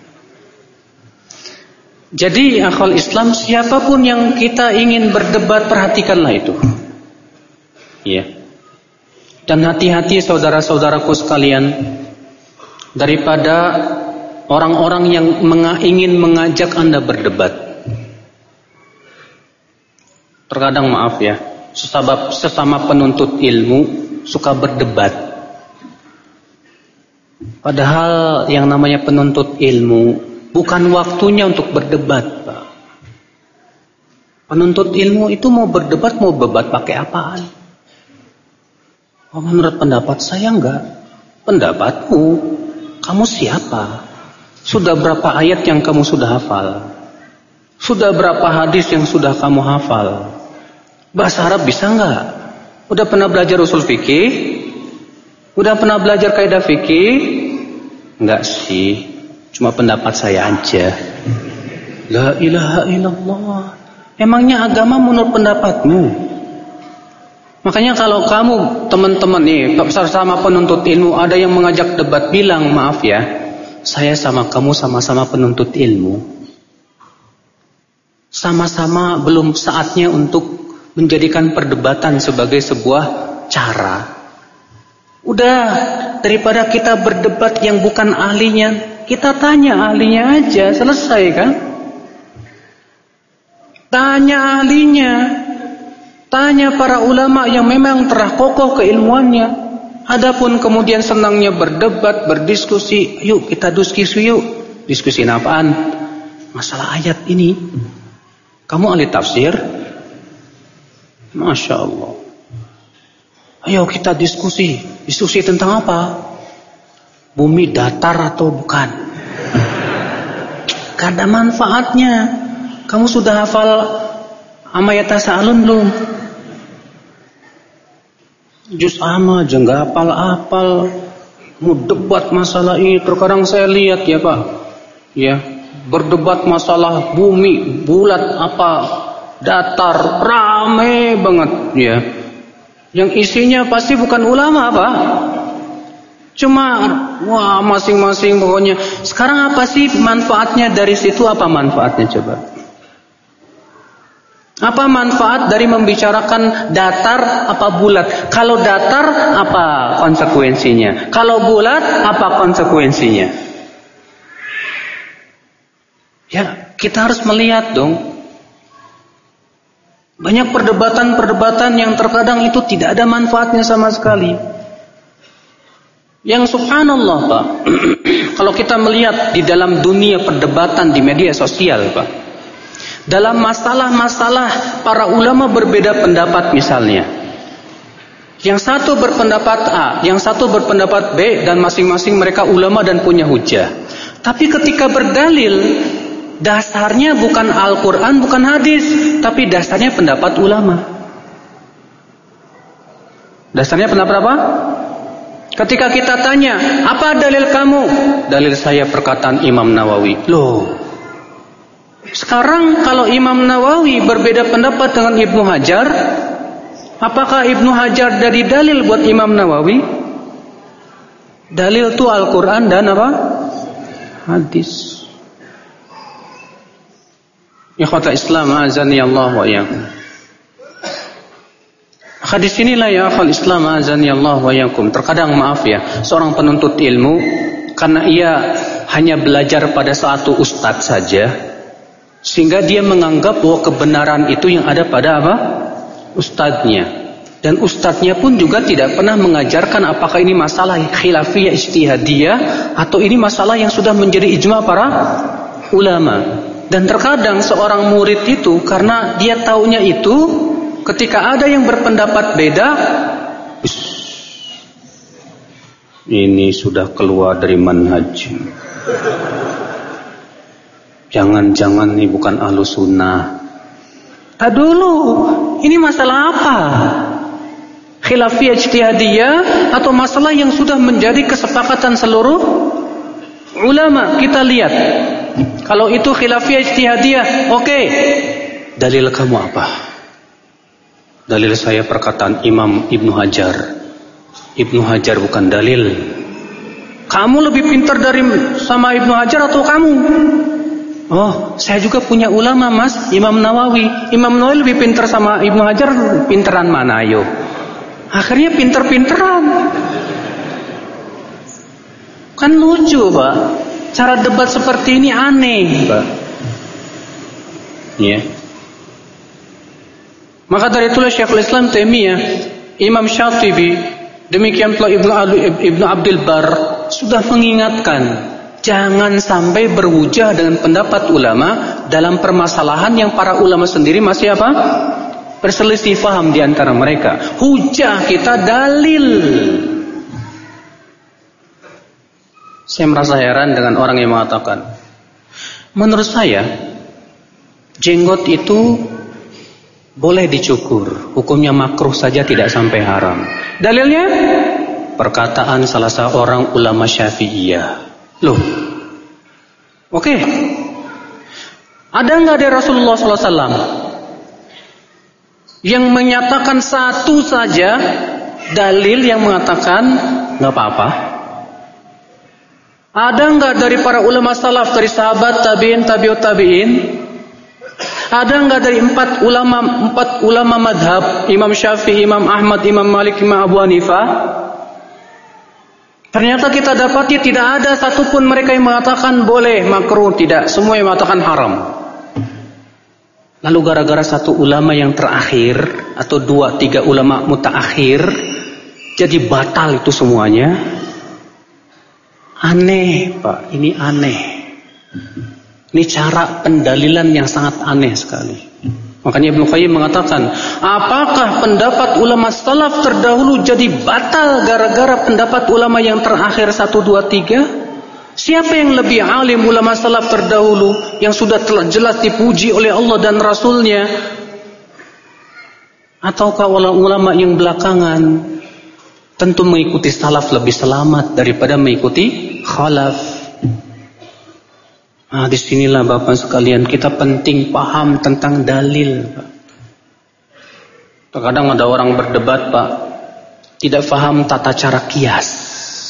Jadi akhwal Islam, siapapun yang kita ingin berdebat, perhatikanlah itu. Ya. Dan hati-hati saudara-saudaraku sekalian, daripada orang-orang yang ingin mengajak Anda berdebat. Terkadang maaf ya, sesama penuntut ilmu suka berdebat. Padahal yang namanya penuntut ilmu bukan waktunya untuk berdebat, Pak. Penuntut ilmu itu mau berdebat pakai apaan? Oh, menurut pendapat saya enggak. Pendapatmu, kamu siapa? Sudah berapa ayat yang kamu sudah hafal? Sudah berapa hadis yang sudah kamu hafal? Bahasa Arab bisa enggak? Udah pernah belajar usul fikih? Udah pernah belajar kaidah fikih? Enggak sih, cuma pendapat saya aja. La ilaha illallah. Emangnya agama menurut pendapatmu? Makanya kalau kamu teman-teman nih bersama penuntut ilmu ada yang mengajak debat, bilang maaf ya, saya sama kamu sama-sama penuntut ilmu. Sama-sama belum saatnya untuk menjadikan perdebatan sebagai sebuah cara. Udah, daripada kita berdebat yang bukan ahlinya, kita tanya ahlinya aja, selesai kan? Tanya ahlinya, tanya para ulama yang memang telah kokoh keilmuannya. Adapun kemudian senangnya berdebat, berdiskusi, yuk kita diskusi yuk. Diskusi apaan? Masalah ayat ini. Kamu ahli tafsir? Masya Allah. Ayo kita diskusi. Diskusi tentang apa? Bumi datar atau bukan? Gak ada manfaatnya. Kamu sudah hafal Amayata Sa'alun belum? Juz amma aja gak hafal-hafal. Mau debat masalah ini. Terkadang saya lihat ya Pak, ya, berdebat masalah bumi, bulat apa, datar, rame banget ya. Yang isinya pasti bukan ulama, Pak. Cuma wah masing-masing pokoknya. Sekarang apa sih manfaatnya dari situ? Apa manfaatnya coba? Apa manfaat dari membicarakan datar apa bulat? Kalau datar apa konsekuensinya? Kalau bulat apa konsekuensinya? Ya, kita harus melihat dong. Banyak perdebatan-perdebatan yang terkadang itu tidak ada manfaatnya sama sekali. Yang subhanallah Pak, kalau kita melihat di dalam dunia perdebatan di media sosial Pak, dalam masalah-masalah para ulama berbeda pendapat misalnya, yang satu berpendapat A, yang satu berpendapat B, dan masing-masing mereka ulama dan punya hujah. Tapi ketika berdalil, dasarnya bukan Al-Quran, bukan hadis, tapi dasarnya pendapat ulama. Dasarnya pendapat apa? Ketika kita tanya, apa dalil kamu? Dalil saya perkataan Imam Nawawi. Loh, sekarang kalau Imam Nawawi berbeda pendapat dengan Ibnu Hajar, apakah Ibnu Hajar jadi dalil buat Imam Nawawi? Dalil itu Al-Quran dan apa? Hadis. Ikhwatal Islam, azani Allah wa iyyakum. Hadis inilah ya akhal Islam, azani Allah wa iyyakum. Terkadang maaf ya, seorang penuntut ilmu karena ia hanya belajar pada satu ustadz saja, sehingga dia menganggap bahwa kebenaran itu yang ada pada apa? Ustadznya. Dan ustadznya pun juga tidak pernah mengajarkan apakah ini masalah khilafiyah ijtihadiyah atau ini masalah yang sudah menjadi ijma para ulama. Dan terkadang seorang murid itu karena dia taunya itu, ketika ada yang berpendapat beda, ini sudah keluar dari manhaj. Jangan-jangan ini bukan ahlu sunnah. Tak dulu, ini masalah apa? Khilafiyah ijtihadiyah atau masalah yang sudah menjadi kesepakatan seluruh ulama? Kita lihat. Kalau itu khilafiyah ijtihadiyah, oke. Dalil kamu apa? Dalil saya perkataan Imam Ibnu Hajar. Ibnu Hajar bukan dalil. Kamu lebih pintar dari sama Ibnu Hajar atau kamu? Oh, saya juga punya ulama mas, Imam Nawawi. Imam Nawawi lebih pintar sama Ibnu Hajar, pinteran mana ayo? Akhirnya pinter-pinteran. Kan lucu Pak, cara debat seperti ini aneh Pak. Ya. Maka dari itulah Syekhul Islam Taimiyah, Imam Syatibi, demikian pula Ibnu Abdul Bar sudah mengingatkan, jangan sampai berhujah dengan pendapat ulama dalam permasalahan yang para ulama sendiri masih apa? Berselisih faham di antara mereka. Hujah kita dalil. Saya merasa heran dengan orang yang mengatakan, menurut saya jenggot itu boleh dicukur, hukumnya makruh saja, tidak sampai haram. Dalilnya perkataan salah seorang ulama Syafi'iyah. Loh, oke. Ada nggak dari Rasulullah SAW yang menyatakan satu saja dalil yang mengatakan nggak apa-apa? Ada nggak dari para ulama salaf, dari sahabat, tabiin, tabiut tabiin? Ada nggak dari empat ulama madhab, Imam Syafi'i, Imam Ahmad, Imam Malik, Imam Abu Hanifah? Ternyata kita dapati tidak ada satupun mereka yang mengatakan boleh, makruh, tidak. Semua yang mengatakan haram. Lalu gara-gara satu ulama yang terakhir atau 2-3 ulama mutaakhir jadi batal itu semuanya. Aneh Pak, ini aneh. Ini cara pendalilan yang sangat aneh sekali. Makanya Ibnu Qayyim mengatakan, apakah pendapat ulama salaf terdahulu jadi batal gara-gara pendapat ulama yang terakhir 1, 2, 3? Siapa yang lebih alim, ulama salaf terdahulu yang sudah telah jelas dipuji oleh Allah dan Rasulnya, ataukah ulama yang belakangan? Tentu mengikuti salaf lebih selamat daripada mengikuti khalaf. Nah, disinilah Bapak sekalian kita penting paham tentang dalil Pak. Terkadang ada orang berdebat Pak, tidak paham tata cara kias.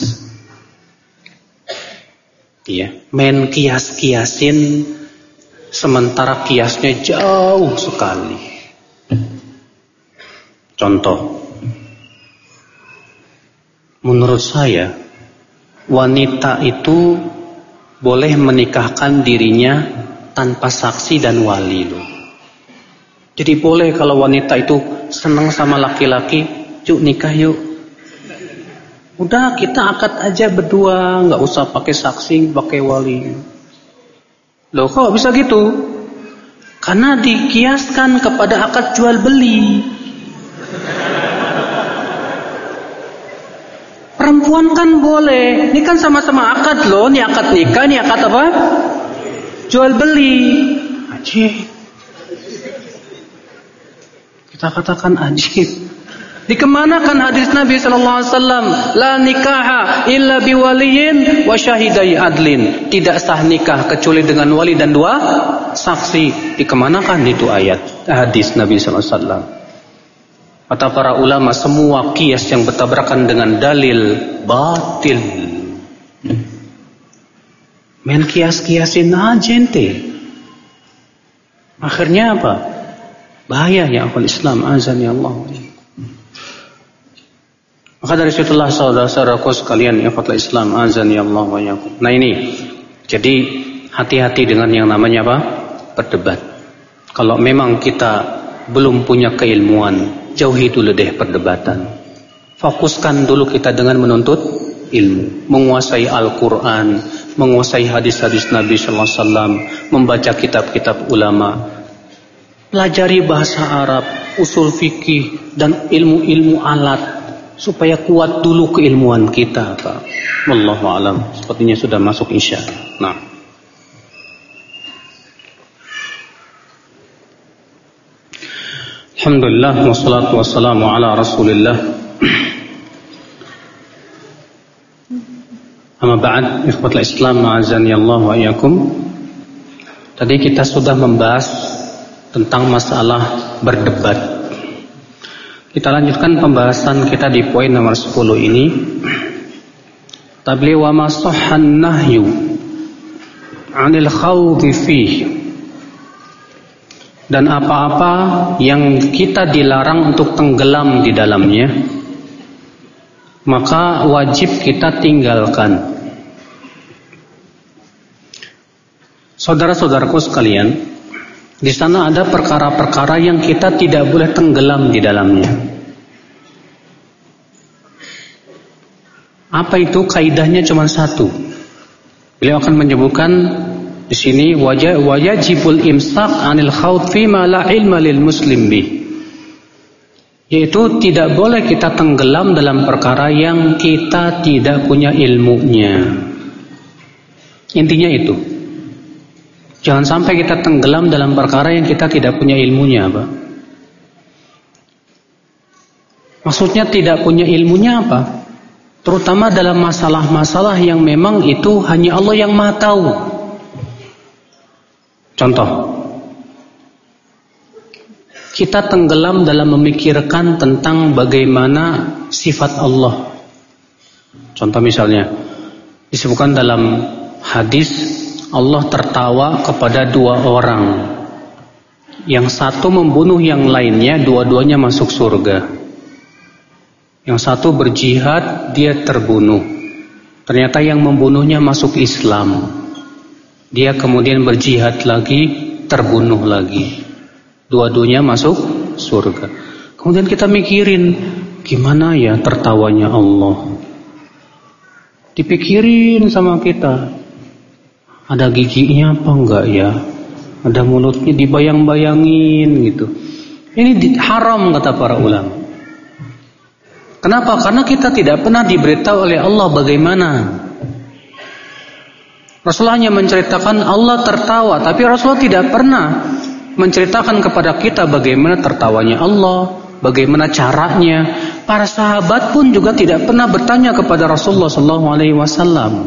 Iya, main kias-kiasin sementara kiasnya jauh sekali. Contoh, menurut saya wanita itu boleh menikahkan dirinya tanpa saksi dan wali loh. Jadi boleh kalau wanita itu senang sama laki-laki, yuk nikah yuk. Udah kita akad aja berdua, nggak usah pakai saksi, pakai wali. Loh kok bisa gitu? Karena dikiaskan kepada akad jual beli. Perempuan kan boleh, ini kan sama-sama akad loh, ini akad nikah, ini akad apa? Jual beli. Ajib. Kita katakan ajib. Dikemanakan hadis Nabi sallallahu alaihi wasallam, la nikaha illa biwaliyin wa syahidai adlin. Tidak sah nikah kecuali dengan wali dan dua saksi. Dikemanakan itu ayat hadis Nabi sallallahu alaihi wasallam? Kata para ulama, semua kias yang bertabrakan dengan dalil batil. Main kias-kiasin aja ente. Akhirnya apa? Bahaya ya akal Islam, azan ya Allah. Maka dari situlah saudara-saudaraku sekalian, ikhwatul Islam, azan ya Allah wa iyyakum. Nah ini, jadi hati-hati dengan yang namanya apa? Berdebat. Kalau memang kita belum punya keilmuan, jauhi dulu deh perdebatan. Fokuskan dulu kita dengan menuntut ilmu, menguasai Al-Quran, menguasai hadis-hadis Nabi sallallahu alaihi wasallam, membaca kitab-kitab ulama, pelajari bahasa Arab, usul fikih dan ilmu-ilmu alat supaya kuat dulu keilmuan kita, Pak. Wallahu a'lam. Sepertinya sudah masuk Isya. Nah. Alhamdulillah wassalatu wassalamu ala Rasulillah. Amma ba'd, ikhwatul Islam, ma'azani Allah wa iyyakum. Tadi kita sudah membahas tentang masalah berdebat. Kita lanjutkan pembahasan kita di poin nomor 10 ini. Tabli wa ma sahhan nahyu 'anil khawdi fihi. Dan apa-apa yang kita dilarang untuk tenggelam di dalamnya, maka wajib kita tinggalkan. Saudara-saudaraku sekalian, di sana ada perkara-perkara yang kita tidak boleh tenggelam di dalamnya. Apa itu? Kaidahnya cuma satu. Beliau akan menyebutkan di sini wajibul imsak 'anil khawd fi ma la ilma lil muslim bih. Yaitu tidak boleh kita tenggelam dalam perkara yang kita tidak punya ilmunya. Intinya itu. Jangan sampai kita tenggelam dalam perkara yang kita tidak punya ilmunya, Pak. Maksudnya tidak punya ilmunya apa? Terutama dalam masalah-masalah yang memang itu hanya Allah yang Maha tahu. Contoh, kita tenggelam dalam memikirkan tentang bagaimana sifat Allah. Contoh misalnya, disebutkan dalam hadis Allah tertawa kepada dua orang. Yang satu membunuh yang lainnya, dua-duanya masuk surga. Yang satu berjihad, dia terbunuh. Ternyata yang membunuhnya masuk Islam. Dia kemudian berjihad lagi, terbunuh lagi. Dua-duanya masuk surga. Kemudian kita mikirin, gimana ya tertawanya Allah? Dipikirin sama kita. Ada giginya apa enggak ya? Ada mulutnya, dibayang-bayangin gitu. Ini haram kata para ulama. Kenapa? Karena kita tidak pernah diberitahu oleh Allah bagaimana. Rasulullah hanya menceritakan Allah tertawa, tapi Rasulullah tidak pernah menceritakan kepada kita bagaimana tertawanya Allah, bagaimana caranya. Para sahabat pun juga tidak pernah bertanya kepada Rasulullah SAW.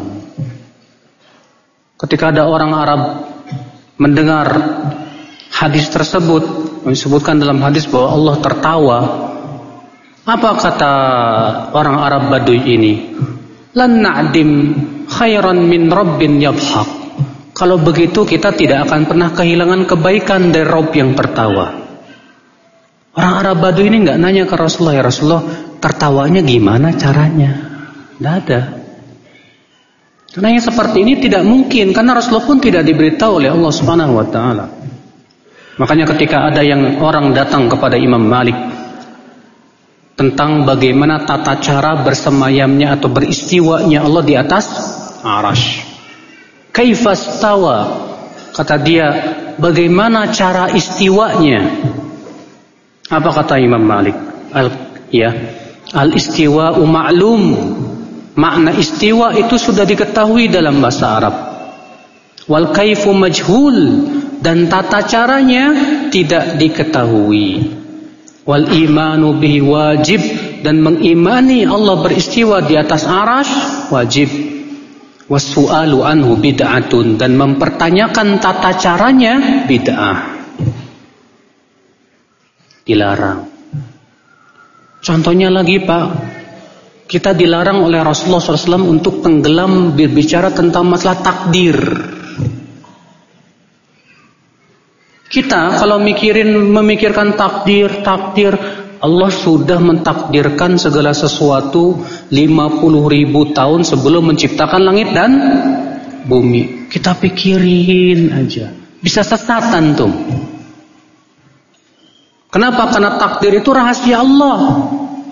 Ketika ada orang Arab mendengar hadis tersebut, disebutkan dalam hadis bahwa Allah tertawa, apa kata orang Arab Baduy ini? Lan na'dim khairan min rabbin yadhhak. Kalau begitu kita tidak akan pernah kehilangan kebaikan dari Rabb yang tertawa. Orang Arab Baduy ini enggak nanya ke Rasulullah, ya Rasulullah, tertawanya gimana caranya? Tidak ada. Karena yang seperti ini tidak mungkin, karena Rasulullah pun tidak diberitahu oleh Allah Subhanahu wa taala. Makanya ketika ada yang orang datang kepada Imam Malik tentang bagaimana tata cara bersemayamnya atau beristiwanya Allah di atas arasy. Kaifastawa, kata dia, bagaimana cara istiwanya? Apa kata Imam Malik? Al-istiwa'u ma'lum. Makna istiwa itu sudah diketahui dalam bahasa Arab. Wal kaifu majhul, dan tata caranya tidak diketahui. Wal imanu bihi wajib, dan mengimani Allah beristiwa di atas arasy wajib. Wassu'alu anhu bid'atun, dan mempertanyakan tata caranya bid'ah. Dilarang. Contohnya lagi Pak, kita dilarang oleh Rasulullah SAW untuk tenggelam berbicara tentang masalah takdir. Kita kalau memikirkan takdir, Allah sudah mentakdirkan segala sesuatu 50.000 tahun sebelum menciptakan langit dan bumi. Kita pikirin aja, bisa sesat antum. Kenapa? Karena takdir itu rahasia Allah.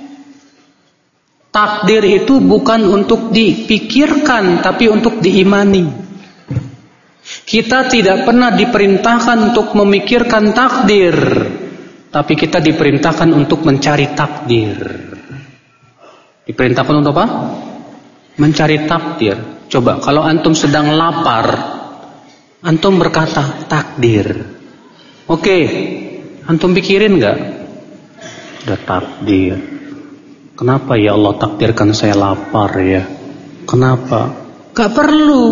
Takdir itu bukan untuk dipikirkan, tapi untuk diimani. Kita tidak pernah diperintahkan untuk memikirkan takdir, tapi kita diperintahkan untuk mencari takdir. Diperintahkan untuk apa? Mencari takdir. Coba kalau antum sedang lapar, antum berkata takdir. Oke, antum pikirin gak? Udah takdir. Kenapa ya Allah takdirkan saya lapar ya? Kenapa? Gak perlu.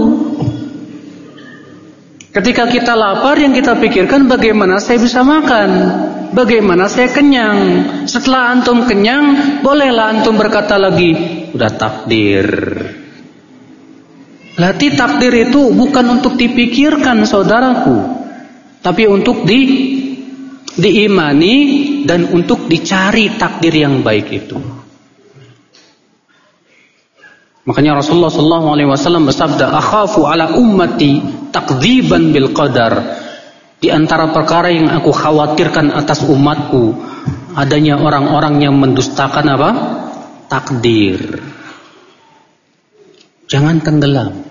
Ketika kita lapar, yang kita pikirkan bagaimana saya bisa makan, bagaimana saya kenyang. Setelah antum kenyang, bolehlah antum berkata lagi, udah takdir. Berarti takdir itu bukan untuk dipikirkan saudaraku, tapi untuk diimani dan untuk dicari takdir yang baik itu. Makanya Rasulullah SAW bersabda, akhafu ala ummati takdziban bil qadar. Di antara perkara yang aku khawatirkan atas umatku, adanya orang-orang yang mendustakan apa? Takdir. Jangan tenggelam.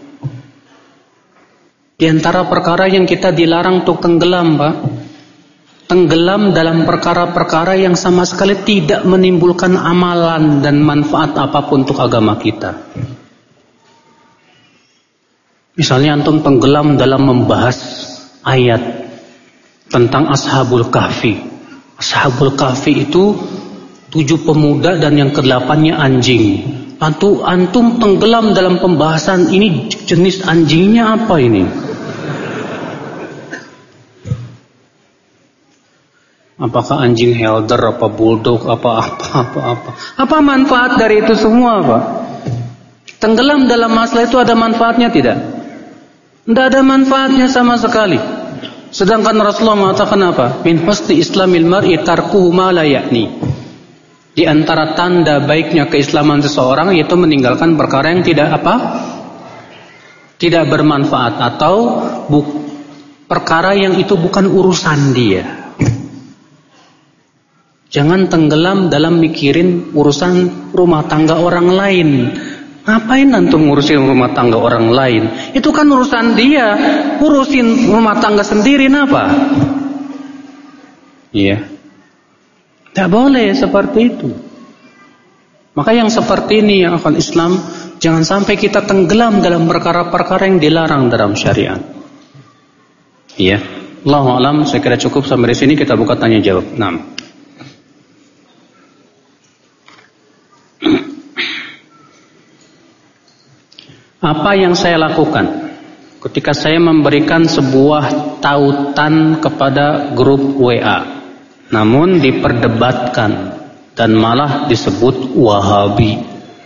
Di antara perkara yang kita dilarang untuk tenggelam, Pak, tenggelam dalam perkara-perkara yang sama sekali tidak menimbulkan amalan dan manfaat apapun untuk agama kita. Misalnya antum tenggelam dalam membahas ayat tentang Ashabul Kahfi. Ashabul Kahfi itu 7 pemuda dan yang ke-8-nya anjing. Antum tenggelam dalam pembahasan ini, jenis anjingnya apa ini? Apakah anjing helder, apa bulldog, apa. Apa manfaat dari itu semua, Pak? Tenggelam dalam masalah itu ada manfaatnya tidak? Tidak ada manfaatnya sama sekali. Sedangkan Rasulullah mengatakan apa? Min husni islamil mar'i tarkuhu ma la ya'ni. Di antara tanda baiknya keislaman seseorang yaitu meninggalkan perkara yang tidak apa? Tidak bermanfaat atau perkara yang itu bukan urusan dia. Jangan tenggelam dalam mikirin urusan rumah tangga orang lain. Ngapain antum ngurusin rumah tangga orang lain? Itu kan urusan dia. Urusin rumah tangga sendiri apa? Iya. Tidak boleh seperti itu. Maka yang seperti ini yang akan Islam, jangan sampai kita tenggelam dalam perkara-perkara yang dilarang dalam syariat. Iya. Allahu a'lam, saya kira cukup sampai di sini, kita buka tanya jawab. Nah. Apa yang saya lakukan ketika saya memberikan sebuah tautan kepada grup WA, namun diperdebatkan dan malah disebut Wahabi?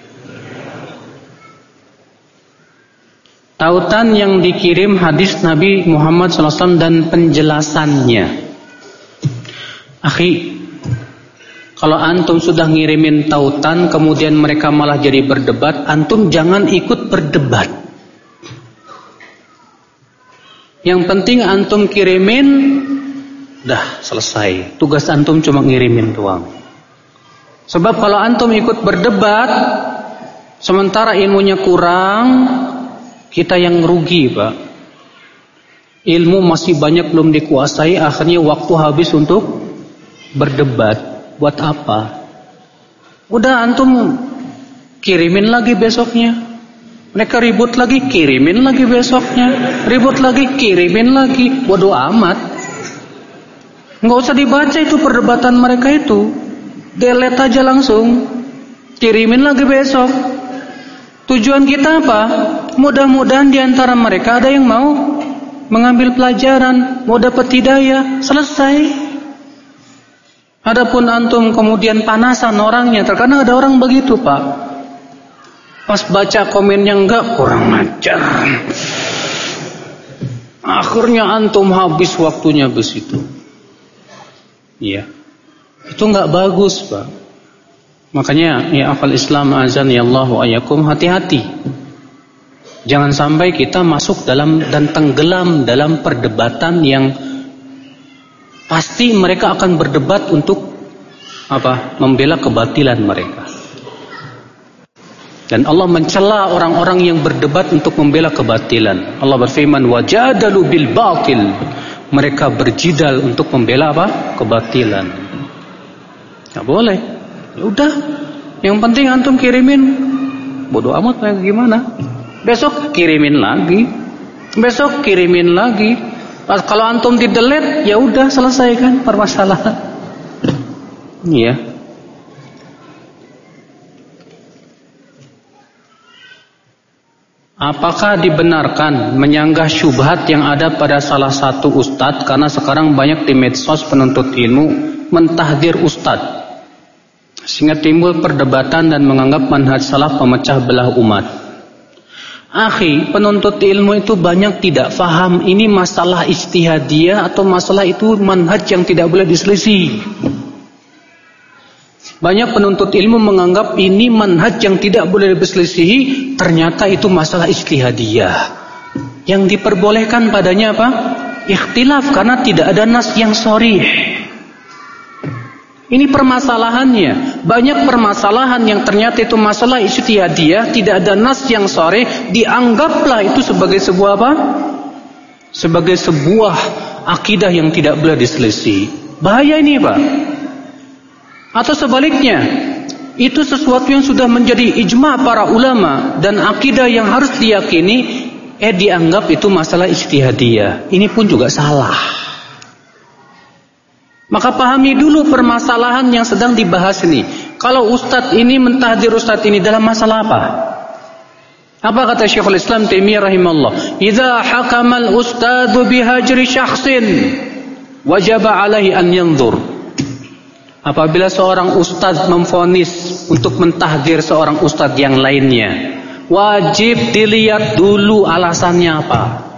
Tautan yang dikirim hadis Nabi Muhammad SAW dan penjelasannya. Akhi, kalau antum sudah ngirimin tautan, kemudian mereka malah jadi berdebat, antum jangan ikut berdebat. Yang penting antum kirimin, dah selesai. Tugas antum cuma ngirimin doang. Sebab kalau antum ikut berdebat sementara ilmunya kurang, kita yang rugi, Pak. Ilmu masih banyak belum dikuasai, akhirnya waktu habis untuk berdebat. Buat apa? Udah antum kirimin lagi besoknya. Mereka ribut lagi, kirimin lagi besoknya. Ribut lagi, kirimin lagi. Bodoh amat. Nggak usah dibaca itu perdebatan mereka itu. Delete aja langsung. Kirimin lagi besok. Tujuan kita apa? Mudah-mudahan di antara mereka ada yang mau mengambil pelajaran, mau dapat hidayah, selesai. Adapun antum kemudian panasan orangnya, terkadang ada orang begitu, Pak. Pas baca komennya enggak, kurang ajar. Akhirnya antum habis waktunya besitu. Iya. Itu enggak bagus, Pak. Makanya ya akhwal Islam azan ya Allah wa ayakum, hati-hati. Jangan sampai kita masuk dalam dan tenggelam dalam perdebatan yang pasti mereka akan berdebat untuk apa? Membela kebatilan mereka. Dan Allah mencela orang-orang yang berdebat untuk membela kebatilan. Allah berfirman, wajadalu bil batil. Mereka berjidal untuk membela apa? Kebatilan. Enggak boleh. Ya udah, yang penting antum kirimin. Bodoh amat kayak gimana. Besok kirimin lagi. Besok kirimin lagi. Kalau antum di delete, ya udah selesaikan permasalahan. Iya. Apakah dibenarkan menyanggah syubhat yang ada pada salah satu ustadz, karena sekarang banyak di medsos penuntut ilmu mentahdir ustadz sehingga timbul perdebatan dan menganggap manhaj salaf pemecah belah umat? Akhi, penuntut ilmu itu banyak tidak faham ini masalah ijtihadiyah atau masalah itu manhaj yang tidak boleh diselisih. Banyak penuntut ilmu menganggap ini manhaj yang tidak boleh diselisihi, ternyata itu masalah ijtihadiyah. Yang diperbolehkan padanya apa? Ikhtilaf, karena tidak ada nas yang sharih. Ini permasalahannya. Banyak permasalahan yang ternyata itu masalah ijtihadiyah, tidak ada nas yang sharih, dianggaplah itu sebagai sebuah apa? Sebagai sebuah akidah yang tidak boleh diselisih. Bahaya ini, Pak. Atau sebaliknya, itu sesuatu yang sudah menjadi ijma' para ulama dan akidah yang harus diyakini, dianggap itu masalah ijtihadiyah. Ini pun juga salah. Maka pahami dulu permasalahan yang sedang dibahas ini. Kalau ustadz ini mentahdir ustadz ini dalam masalah apa? Apa kata Syekhul Islam Taimiyah rahimahullah? Idza hakamal ustadzu bihajri syakhsin wajaba alaihi an yanzur. Apabila seorang ustadz memvonis untuk mentahdir seorang ustadz yang lainnya, wajib dilihat dulu alasannya apa.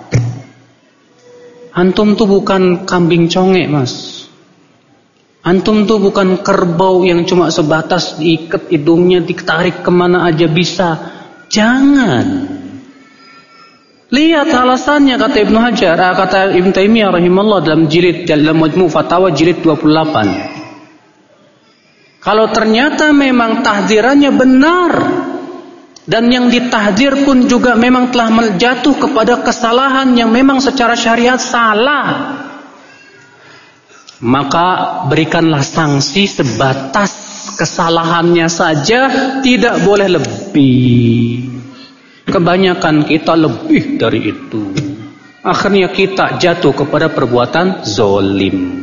Antum tuh bukan kambing congek, Mas. Antum tuh bukan kerbau yang cuma sebatas diikat hidungnya, ditarik kemana aja bisa. Jangan. Lihat alasannya, kata Ibnu Hajar, kata Ibnu Taimiyah rahimahullah dalam Majmu' Fatawa jilid 28. Kalau ternyata memang tahdirannya benar dan yang ditahdir pun juga memang telah jatuh kepada kesalahan yang memang secara syariat salah, maka berikanlah sanksi sebatas kesalahannya saja, tidak boleh lebih. Kebanyakan kita lebih dari itu. Akhirnya kita jatuh kepada perbuatan zolim.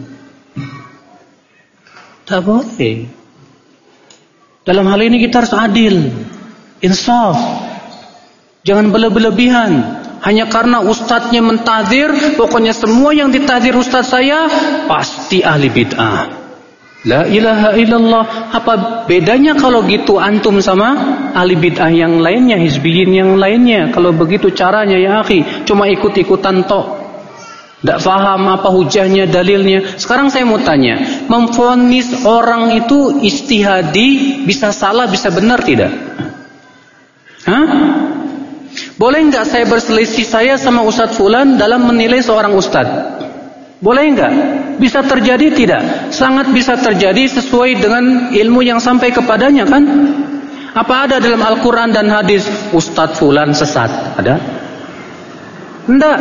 Tak boleh. Dalam hal ini kita harus adil, insaf. Jangan berlebihan. Hanya karena ustadznya mentahdir, pokoknya semua yang ditahdir ustadz saya pasti ahli bid'ah. La ilaha illallah. Apa bedanya kalau gitu antum sama ahli bid'ah yang lainnya, hizbiyin yang lainnya? Kalau begitu caranya ya akhi, cuma ikut-ikutan tok. Tidak paham apa hujahnya, dalilnya. Sekarang saya mau tanya, memvonis orang itu ijtihadi, bisa salah, bisa benar tidak? Hah? Boleh nggak saya berselisih saya sama Ustadz Fulan dalam menilai seorang ustadz? Boleh enggak? Bisa terjadi tidak? Sangat bisa terjadi sesuai dengan ilmu yang sampai kepadanya kan? Apa ada dalam Al-Quran dan hadis Ustadz Fulan sesat? Ada? Enggak.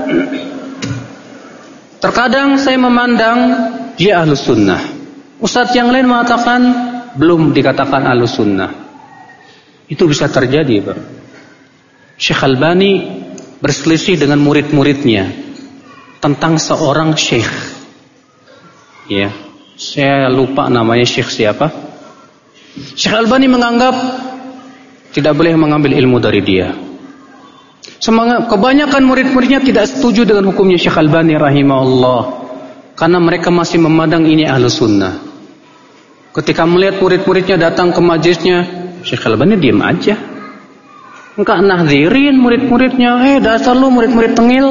Terkadang saya memandang dia Ahlus Sunnah. Ustadz yang lain mengatakan belum dikatakan Ahlus Sunnah. Itu bisa terjadi, Pak. Syekh Albani berselisih dengan murid-muridnya tentang seorang syekh. Ya, saya lupa namanya syekh siapa. Syekh Albani menganggap tidak boleh mengambil ilmu dari dia. Kebanyakan murid-muridnya tidak setuju dengan hukumnya Syekh Albani rahimahullah, karena mereka masih memandang ini Ahlus Sunnah. Ketika melihat murid-muridnya datang ke majelisnya, Syekh Albani diam aja. Enggak nahdzirin murid-muridnya, dasar lu murid-murid tengil.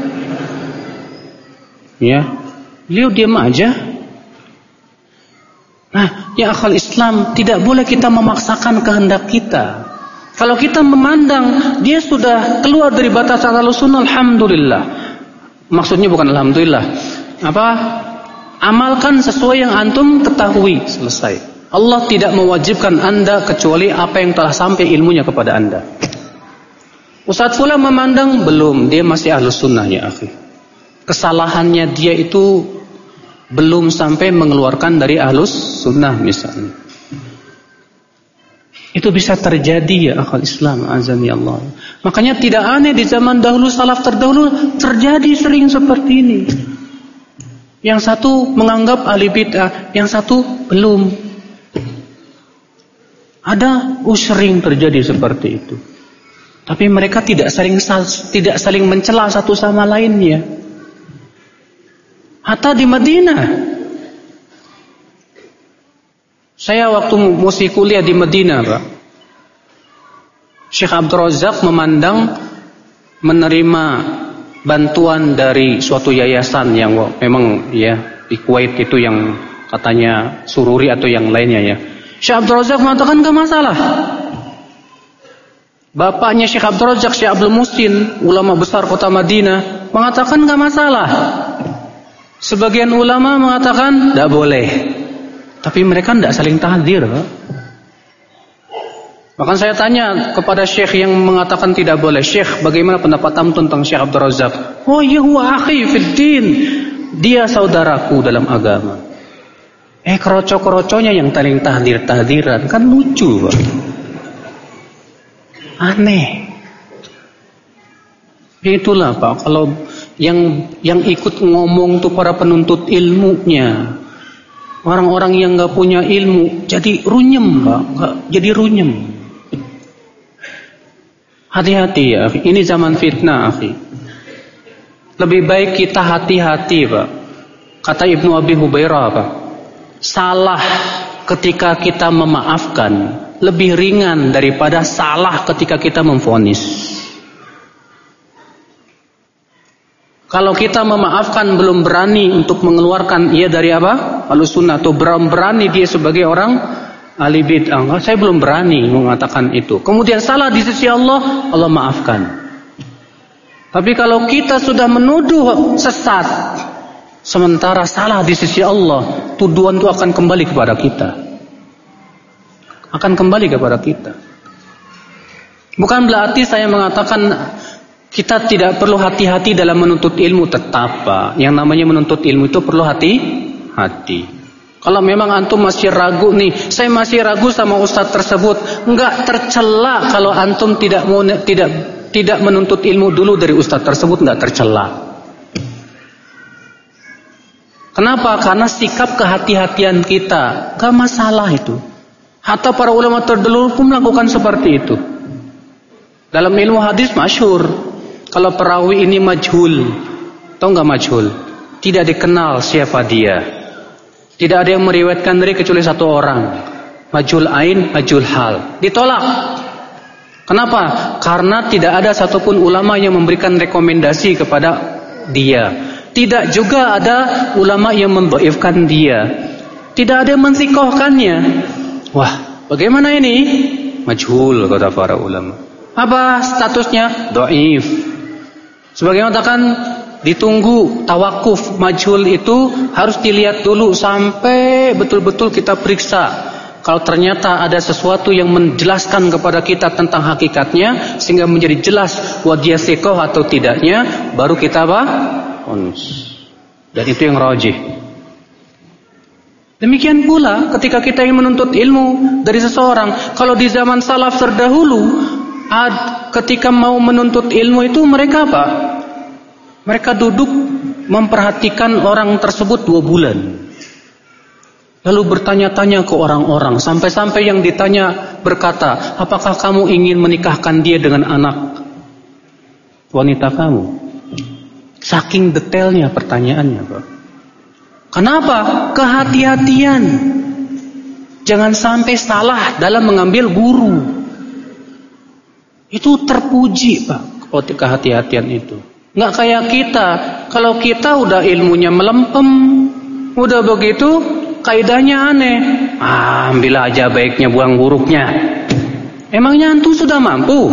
Ya, beliau diam aja. Nah, ya akhal Islam, tidak boleh kita memaksakan kehendak kita. Kalau kita memandang dia sudah keluar dari batasan Ahlussunnah, alhamdulillah. Maksudnya bukan alhamdulillah. Amalkan sesuai yang antum ketahui, selesai. Allah tidak mewajibkan Anda kecuali apa yang telah sampai ilmunya kepada Anda. Ustadz Fulan memandang belum, dia masih Ahlussunnah ya akhi. Kesalahannya dia itu belum sampai mengeluarkan dari Ahlus Sunnah misalnya. Itu bisa terjadi ya akhal Islam, azani Allah. Makanya tidak aneh di zaman dahulu salaf terdahulu terjadi sering seperti ini. Yang satu menganggap ahli bid'ah, yang satu belum. Ada sering terjadi seperti itu. Tapi mereka tidak saling mencela satu sama lainnya. Hatta di Madinah. Saya waktu masih kuliah di Madinah, Pak, Syekh Abdul Razak memandang menerima bantuan dari suatu yayasan yang memang ya di Kuwait itu yang katanya Sururi atau yang lainnya ya. Syekh Abdul Razak mengatakan enggak masalah. Bapaknya Syekh Abdul Razak, Syekh Abdul Muhsin, ulama besar kota Madinah, mengatakan enggak masalah. Sebagian ulama mengatakan tidak boleh. Tapi mereka tidak saling tahdzir. Bahkan saya tanya kepada syekh yang mengatakan tidak boleh, Syekh, bagaimana pendapat antum tentang Syekh Abdul Razak? Oh iya, huwa akhi fid din. Dia saudaraku dalam agama. Kroco-kroconya yang saling tahdzir-tahdziran, kan lucu, Pak. Aneh. Itulah, Pak, kalau yang ikut ngomong tuh para penuntut ilmunya, orang-orang yang nggak punya ilmu jadi runyem, Pak, jadi runyem. Hati-hati ya, ini zaman fitnah, akhi. Lebih baik kita hati-hati, Pak. Kata Ibnu Abi Hubairah, Pak, salah ketika kita memaafkan lebih ringan daripada salah ketika kita memvonis. Kalau kita memaafkan belum berani untuk mengeluarkan ia dari apa? Ahlussunnah, atau berani dia sebagai orang ahli bid'ah. Saya belum berani mengatakan itu. Kemudian salah di sisi Allah, Allah maafkan. Tapi kalau kita sudah menuduh sesat, sementara salah di sisi Allah, tuduhan itu akan kembali kepada kita. Akan kembali kepada kita. Bukan berarti saya mengatakan kita tidak perlu hati-hati dalam menuntut ilmu, tetap, Pak. Yang namanya menuntut ilmu itu perlu hati-hati. Kalau memang antum masih ragu nih, saya masih ragu sama ustadz tersebut, enggak tercela kalau antum tidak menuntut ilmu dulu dari ustadz tersebut, enggak tercela. Kenapa? Karena sikap kehati-hatian kita, enggak masalah itu. Hatta para ulama terdahulu pun melakukan seperti itu. Dalam ilmu hadis masyhur, kalau perawi ini majhul, tahu nggak majhul? Tidak dikenal siapa dia. Tidak ada yang meriwayatkan dari kecuali satu orang. Majhul ain, majhul hal. Ditolak. Kenapa? Karena tidak ada satupun ulama yang memberikan rekomendasi kepada dia. Tidak juga ada ulama yang mendhaifkan dia. Tidak ada yang mensikohkannya. Wah, bagaimana ini? Majhul, kata para ulama. Apa statusnya? Dhaif. Sebagai mengatakan ditunggu tawakuf majhul itu harus dilihat dulu sampai betul-betul kita periksa. Kalau ternyata ada sesuatu yang menjelaskan kepada kita tentang hakikatnya sehingga menjadi jelas bahwa dia thiqah atau tidaknya, baru kita uns. Dan itu yang rajih. Demikian pula ketika kita ingin menuntut ilmu dari seseorang, kalau di zaman salaf terdahulu ketika mau menuntut ilmu itu mereka apa? Mereka duduk memperhatikan orang tersebut 2 bulan. Lalu bertanya-tanya ke orang-orang, sampai-sampai yang ditanya berkata, apakah kamu ingin menikahkan dia dengan anak wanita kamu? Saking detailnya pertanyaannya, Pak. Kenapa? Kehati-hatian. Jangan sampai salah dalam mengambil guru. Itu terpuji, Pak, kehati-hatian itu. Nggak kayak kita. Kalau kita udah ilmunya melempem, udah begitu kaidahnya aneh. Ambil aja baiknya, buang buruknya. Emangnya antum sudah mampu?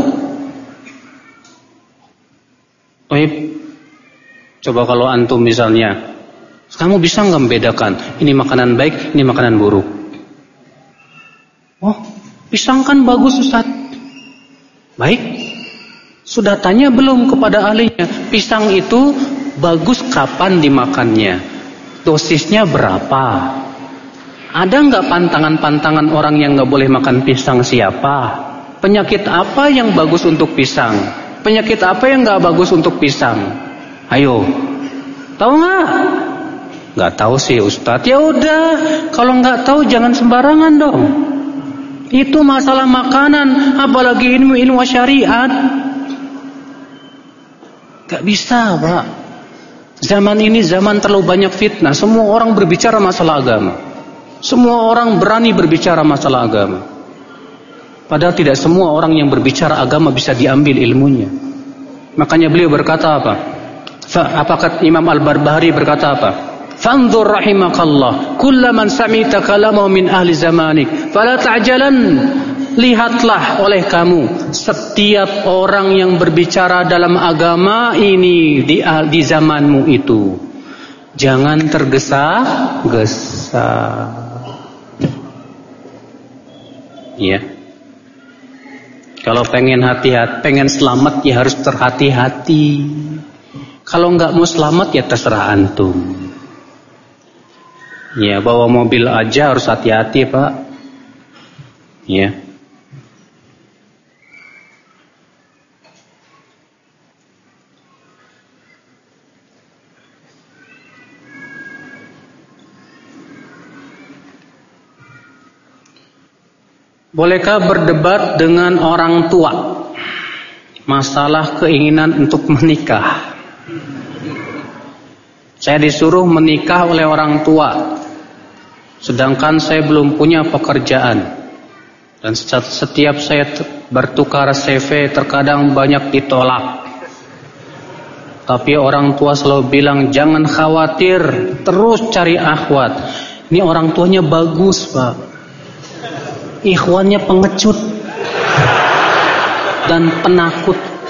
Coba kalau antum misalnya, kamu bisa nggak membedakan ini makanan baik, ini makanan buruk? Oh, pisang kan bagus, Ustaz. Baik. Sudah tanya belum kepada ahlinya? Pisang itu bagus kapan dimakannya? Dosisnya berapa? Ada nggak pantangan-pantangan orang yang nggak boleh makan pisang siapa? Penyakit apa yang bagus untuk pisang? Penyakit apa yang nggak bagus untuk pisang? Ayo, tahu nggak? Nggak tahu sih, Ustadz. Ya udah, kalau nggak tahu jangan sembarangan dong. Itu masalah makanan, apalagi ilmu syariat. Gak bisa, Pak. Zaman ini zaman terlalu banyak fitnah. Semua orang berbicara masalah agama. Semua orang berani berbicara masalah agama. Padahal tidak semua orang yang berbicara agama bisa diambil ilmunya. Makanya beliau berkata apa? Apakah Imam Al-Barbahari berkata apa? Fanzur rahimakallah kullaman sami'ta kalamahu min ahli zamanik fala ta'jalan. Lihatlah oleh kamu setiap orang yang berbicara dalam agama ini di zamanmu itu, jangan tergesa-gesa. Ya. Kalau pengen hati-hati, pengen selamat ya harus terhati-hati. Kalau nggak mau selamat ya terserah antum. Ya, bawa mobil aja harus hati-hati, Pak. Ya. Bolehkah berdebat dengan orang tua masalah keinginan untuk menikah? Saya disuruh menikah oleh orang tua, sedangkan saya belum punya pekerjaan. Dan setiap saya bertukar CV terkadang banyak ditolak. Tapi orang tua selalu bilang, jangan khawatir, terus cari akhwat. Ini orang tuanya bagus, Pak. Ikhwannya pengecut dan penakut.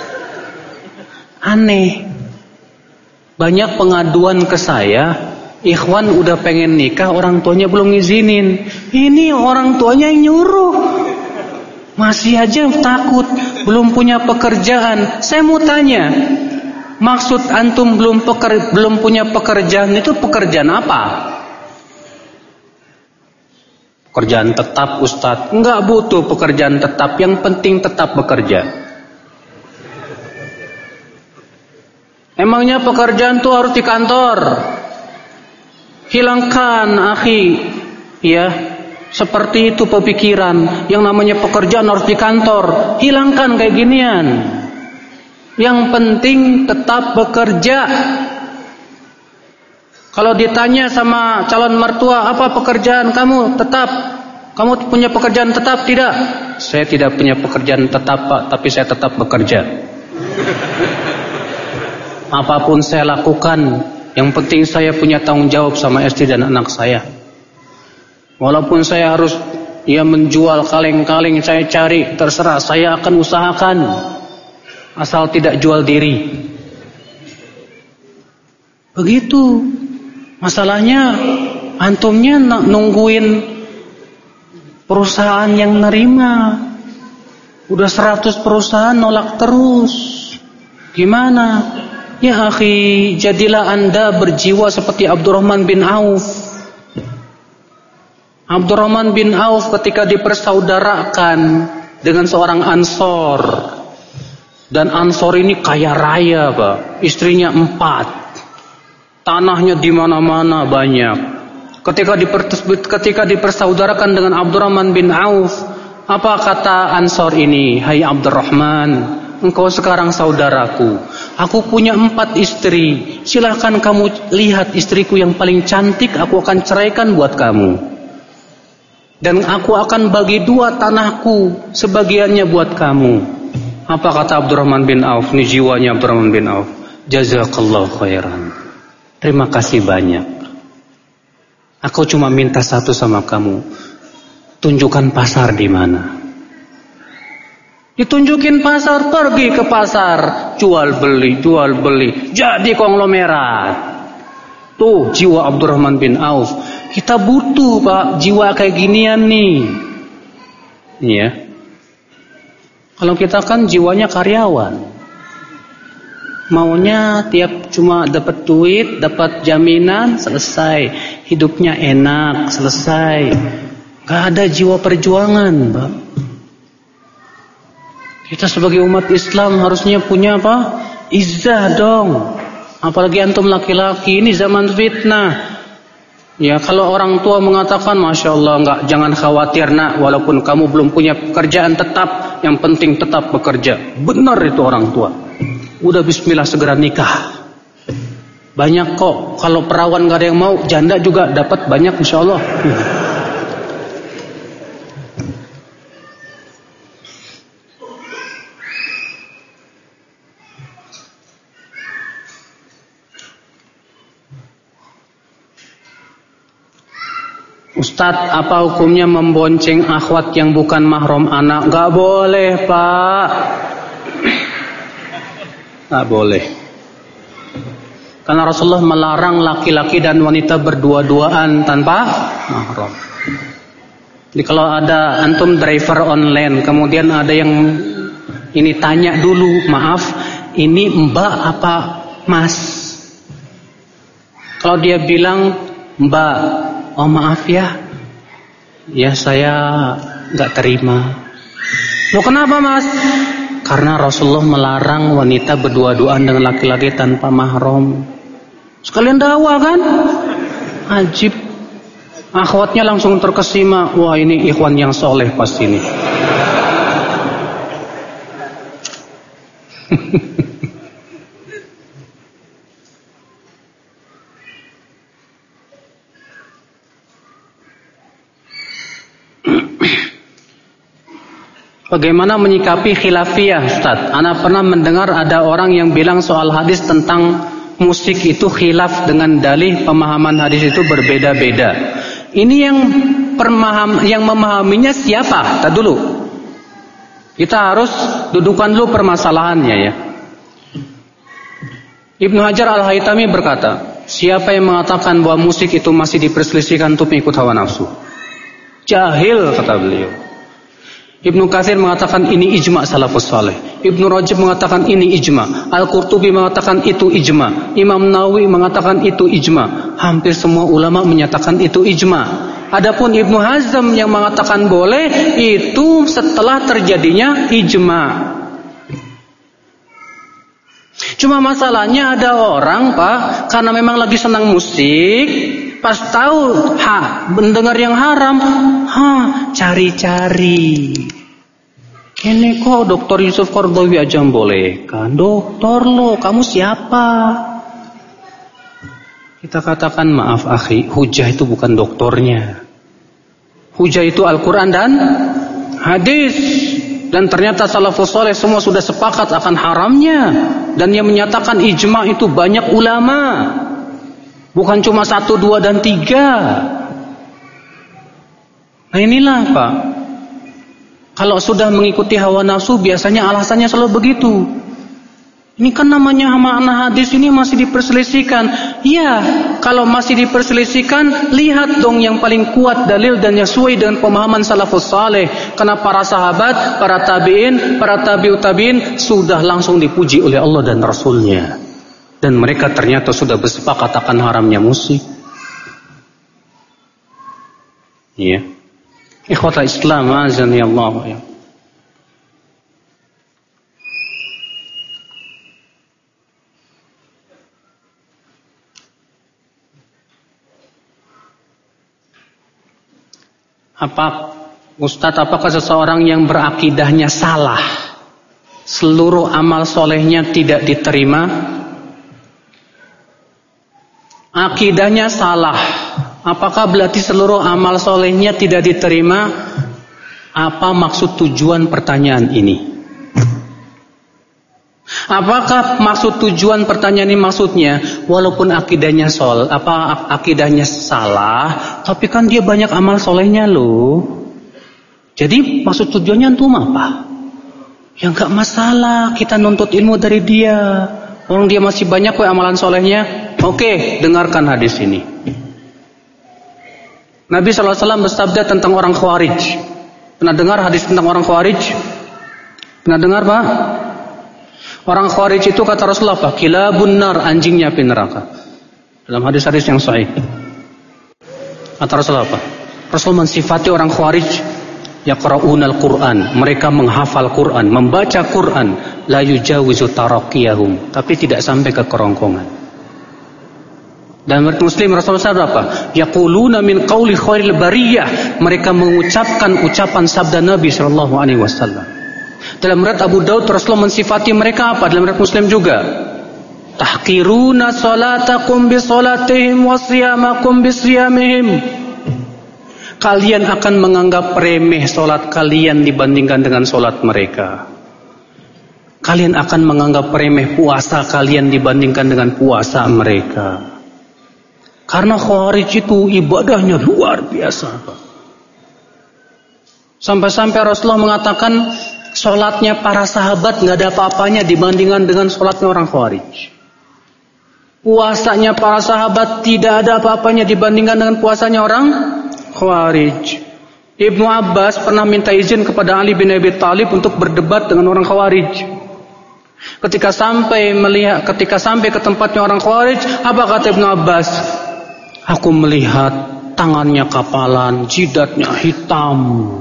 Aneh. Banyak pengaduan ke saya, ikhwan udah pengen nikah, orang tuanya belum ngizinin. Ini orang tuanya yang nyuruh. Masih aja takut, belum punya pekerjaan. Saya mau tanya, maksud antum belum punya pekerjaan itu pekerjaan apa? Pekerjaan tetap, Ustadz. Enggak butuh pekerjaan tetap, yang penting tetap bekerja. Emangnya pekerjaan itu harus di kantor? Hilangkan, akhi. Ya, seperti itu pemikiran. Yang namanya pekerjaan harus di kantor. Hilangkan kayak ginian. Yang penting tetap bekerja. Kalau ditanya sama calon mertua, apa pekerjaan kamu? Tetap. Kamu punya pekerjaan tetap? Tidak. Saya tidak punya pekerjaan tetap, Pak, tapi saya tetap bekerja. Apapun saya lakukan, yang penting saya punya tanggung jawab sama istri dan anak saya. Walaupun saya harus menjual kaleng-kaleng, saya cari, terserah, saya akan usahakan. Asal tidak jual diri. Begitu. Masalahnya antumnya nungguin perusahaan yang nerima. Udah 100 perusahaan nolak terus. Gimana? Ya akhi, jadilah Anda berjiwa seperti Abdurrahman bin Auf. Abdurrahman bin Auf ketika dipersaudarakan dengan seorang Ansor. Dan Ansor ini kaya raya, Pak. Istrinya 4. Tanahnya di mana-mana banyak. Ketika dipersaudarakan dengan Abdurrahman bin Auf, apa kata Ansor ini? Hai Abdurrahman, engkau sekarang saudaraku. Aku punya 4 istri. Silahkan kamu lihat istriku yang paling cantik, aku akan ceraikan buat kamu. Dan aku akan bagi 2 tanahku, sebagiannya buat kamu. Apa kata Abdurrahman bin Auf? Ini jiwanya Abdurrahman bin Auf. Jazakallahu khairan. Terima kasih banyak. Aku cuma minta satu sama kamu. Tunjukkan pasar di mana. Ditunjukin pasar, pergi ke pasar, jual beli. Jadi konglomerat. Tuh jiwa Abdurrahman bin Auf. Kita butuh, Pak, jiwa kayak ginian nih. Iya. Kalau kita kan jiwanya karyawan. Maunya tiap cuma dapat duit, dapat jaminan, selesai. Hidupnya enak, selesai. Gak ada jiwa perjuangan, Pak. Kita sebagai umat Islam harusnya punya apa? Izzah dong. Apalagi antum laki-laki, ini zaman fitnah. Ya, kalau orang tua mengatakan, Masya Allah, jangan khawatir nak, walaupun kamu belum punya pekerjaan tetap, yang penting tetap bekerja. Benar itu orang tua. Udah bismillah segera nikah. Banyak kok, kalau perawan gak ada yang mau, janda juga dapat banyak insya Allah. Ustadz, apa hukumnya membonceng akhwat yang bukan mahram anak? Gak boleh, Pak. Gak boleh. Karena Rasulullah melarang laki-laki dan wanita berdua-duaan tanpa mahram. Jadi kalau ada antum driver online, kemudian ada yang ini tanya dulu, maaf, ini mbak apa mas? Kalau dia bilang mbak, oh maaf ya saya gak terima. Loh kenapa mas? Karena Rasulullah melarang wanita berdua-duaan dengan laki-laki tanpa mahram. Sekalian dakwah kan? Ajib. Akhwatnya langsung terkesima. Wah ini ikhwan yang soleh pasti ini. Bagaimana menyikapi khilafiyah, Ustaz? Ana pernah mendengar ada orang yang bilang soal hadis tentang musik itu khilaf dengan dalih pemahaman hadis itu berbeda-beda. Ini yang memahaminya siapa? Tadi dulu. Kita harus dudukan dulu permasalahannya ya. Ibnu Hajar Al-Haytami berkata, siapa yang mengatakan bahwa musik itu masih diperselisihkan untuk mengikut hawa nafsu? Jahil, kata beliau. Ibnu Katsir mengatakan ini ijma' salafus saleh. Ibnu Rajab mengatakan ini ijma'. Al-Qurtubi mengatakan itu ijma'. Imam Nawawi mengatakan itu ijma'. Hampir semua ulama menyatakan itu ijma'. Adapun Ibnu Hazm yang mengatakan boleh, itu setelah terjadinya ijma'. Cuma masalahnya ada orang, Pak, karena memang lagi senang musik, pas tahu mendengar yang haram, cari-cari. Ini kok Dr. Yusuf Qaradawi aja membolehkan. Dokter lo, kamu siapa? Kita katakan maaf akhi, hujah itu bukan doktornya. Hujah itu Al-Quran dan hadis. Dan ternyata salafus saleh semua sudah sepakat akan haramnya. Dan yang menyatakan ijma' itu banyak ulama. Bukan cuma 1, 2, dan 3. Nah inilah Pak, kalau sudah mengikuti hawa nafsu biasanya alasannya selalu begitu. Ini kan namanya makna hadis ini masih diperselisihkan. Ya, kalau masih diperselisihkan, lihat dong yang paling kuat dalil dan yang sesuai dengan pemahaman salafus saleh. Karena para sahabat, para tabi'in, para tabi'ut tabi'in sudah langsung dipuji oleh Allah dan Rasulnya. Dan mereka ternyata sudah bersepakat akan haramnya musik. Ya. Ikhwatal Islam, azani Allah ya. Ustadz, apakah seseorang yang berakidahnya salah, seluruh amal solehnya tidak diterima? Akidahnya salah, apakah berarti seluruh amal solehnya tidak diterima? Apa maksud tujuan pertanyaan ini? Apakah maksud tujuan pertanyaan ini maksudnya walaupun akidahnya akidahnya salah, tapi kan dia banyak amal solehnya loh. Jadi maksud tujuannya antum apa? Ya nggak masalah, kita nuntut ilmu dari dia. Orang dia masih banyak kok amalan solehnya. Oke, dengarkan hadis ini. Nabi SAW bersabda tentang orang Khawarij. Pernah dengar hadis tentang orang Khawarij? Pernah dengar, Pak? Orang Khawarij itu kata Rasulullah apa? Kilabun nar, anjingnya api neraka. Dalam hadis-hadis yang sahih. Kata Rasulullah apa? Rasul mensifati orang Khawarij, yaqra'unal Qur'an, mereka menghafal Quran, membaca Quran, la yujawizu taraqiyahum, tapi tidak sampai ke kerongkongan. Dan menurut Muslim Rasulullah SAW apa? Yaquluna min qauli khairil bariyah, mereka mengucapkan ucapan sabda Nabi SAW. Dalam riwayat Abu Daud Rasulullah mensifati mereka apa? Dalam riwayat Muslim juga. Tahqiruna salatakum bi salatihim wa siyamakum bi siyamihim. Kalian akan menganggap remeh salat kalian dibandingkan dengan salat mereka. Kalian akan menganggap remeh puasa kalian dibandingkan dengan puasa mereka. Karena Khawarij itu ibadahnya luar biasa, Pak. Sampai-sampai Rasulullah mengatakan sholatnya para sahabat nggak ada apa-apanya dibandingkan dengan sholatnya orang Khawarij. Puasanya para sahabat tidak ada apa-apanya dibandingkan dengan puasanya orang Khawarij. Ibnu Abbas pernah minta izin kepada Ali bin Abi Thalib untuk berdebat dengan orang Khawarij. Ketika sampai ke tempatnya orang Khawarij, apa kata Ibnu Abbas? Aku melihat tangannya kapalan, jidatnya hitam,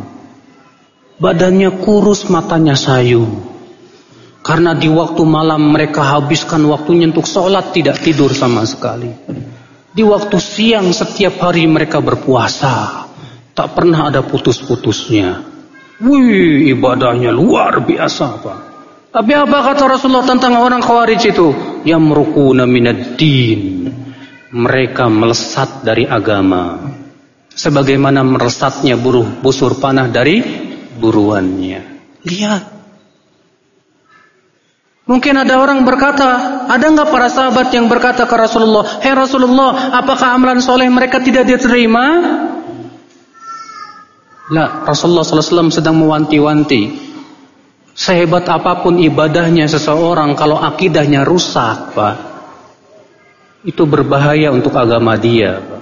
badannya kurus, matanya sayu. Karena di waktu malam mereka habiskan waktunya untuk sholat, tidak tidur sama sekali. Di waktu siang setiap hari mereka berpuasa, tak pernah ada putus-putusnya. Wih, ibadahnya luar biasa, Pak. Tapi apa kata Rasulullah tentang orang Khawarij itu? Yamruquna minad-din. Mereka melesat dari agama, sebagaimana melesatnya busur panah dari buruannya. Lihat. Mungkin ada orang berkata, ada enggak para sahabat yang berkata ke Rasulullah, "Hei Rasulullah, apakah amalan soleh mereka tidak diterima?" Lah, Rasulullah SAW sedang mewanti-wanti. Sehebat apapun ibadahnya seseorang, kalau akidahnya rusak, Pak, itu berbahaya untuk agama dia, Pak.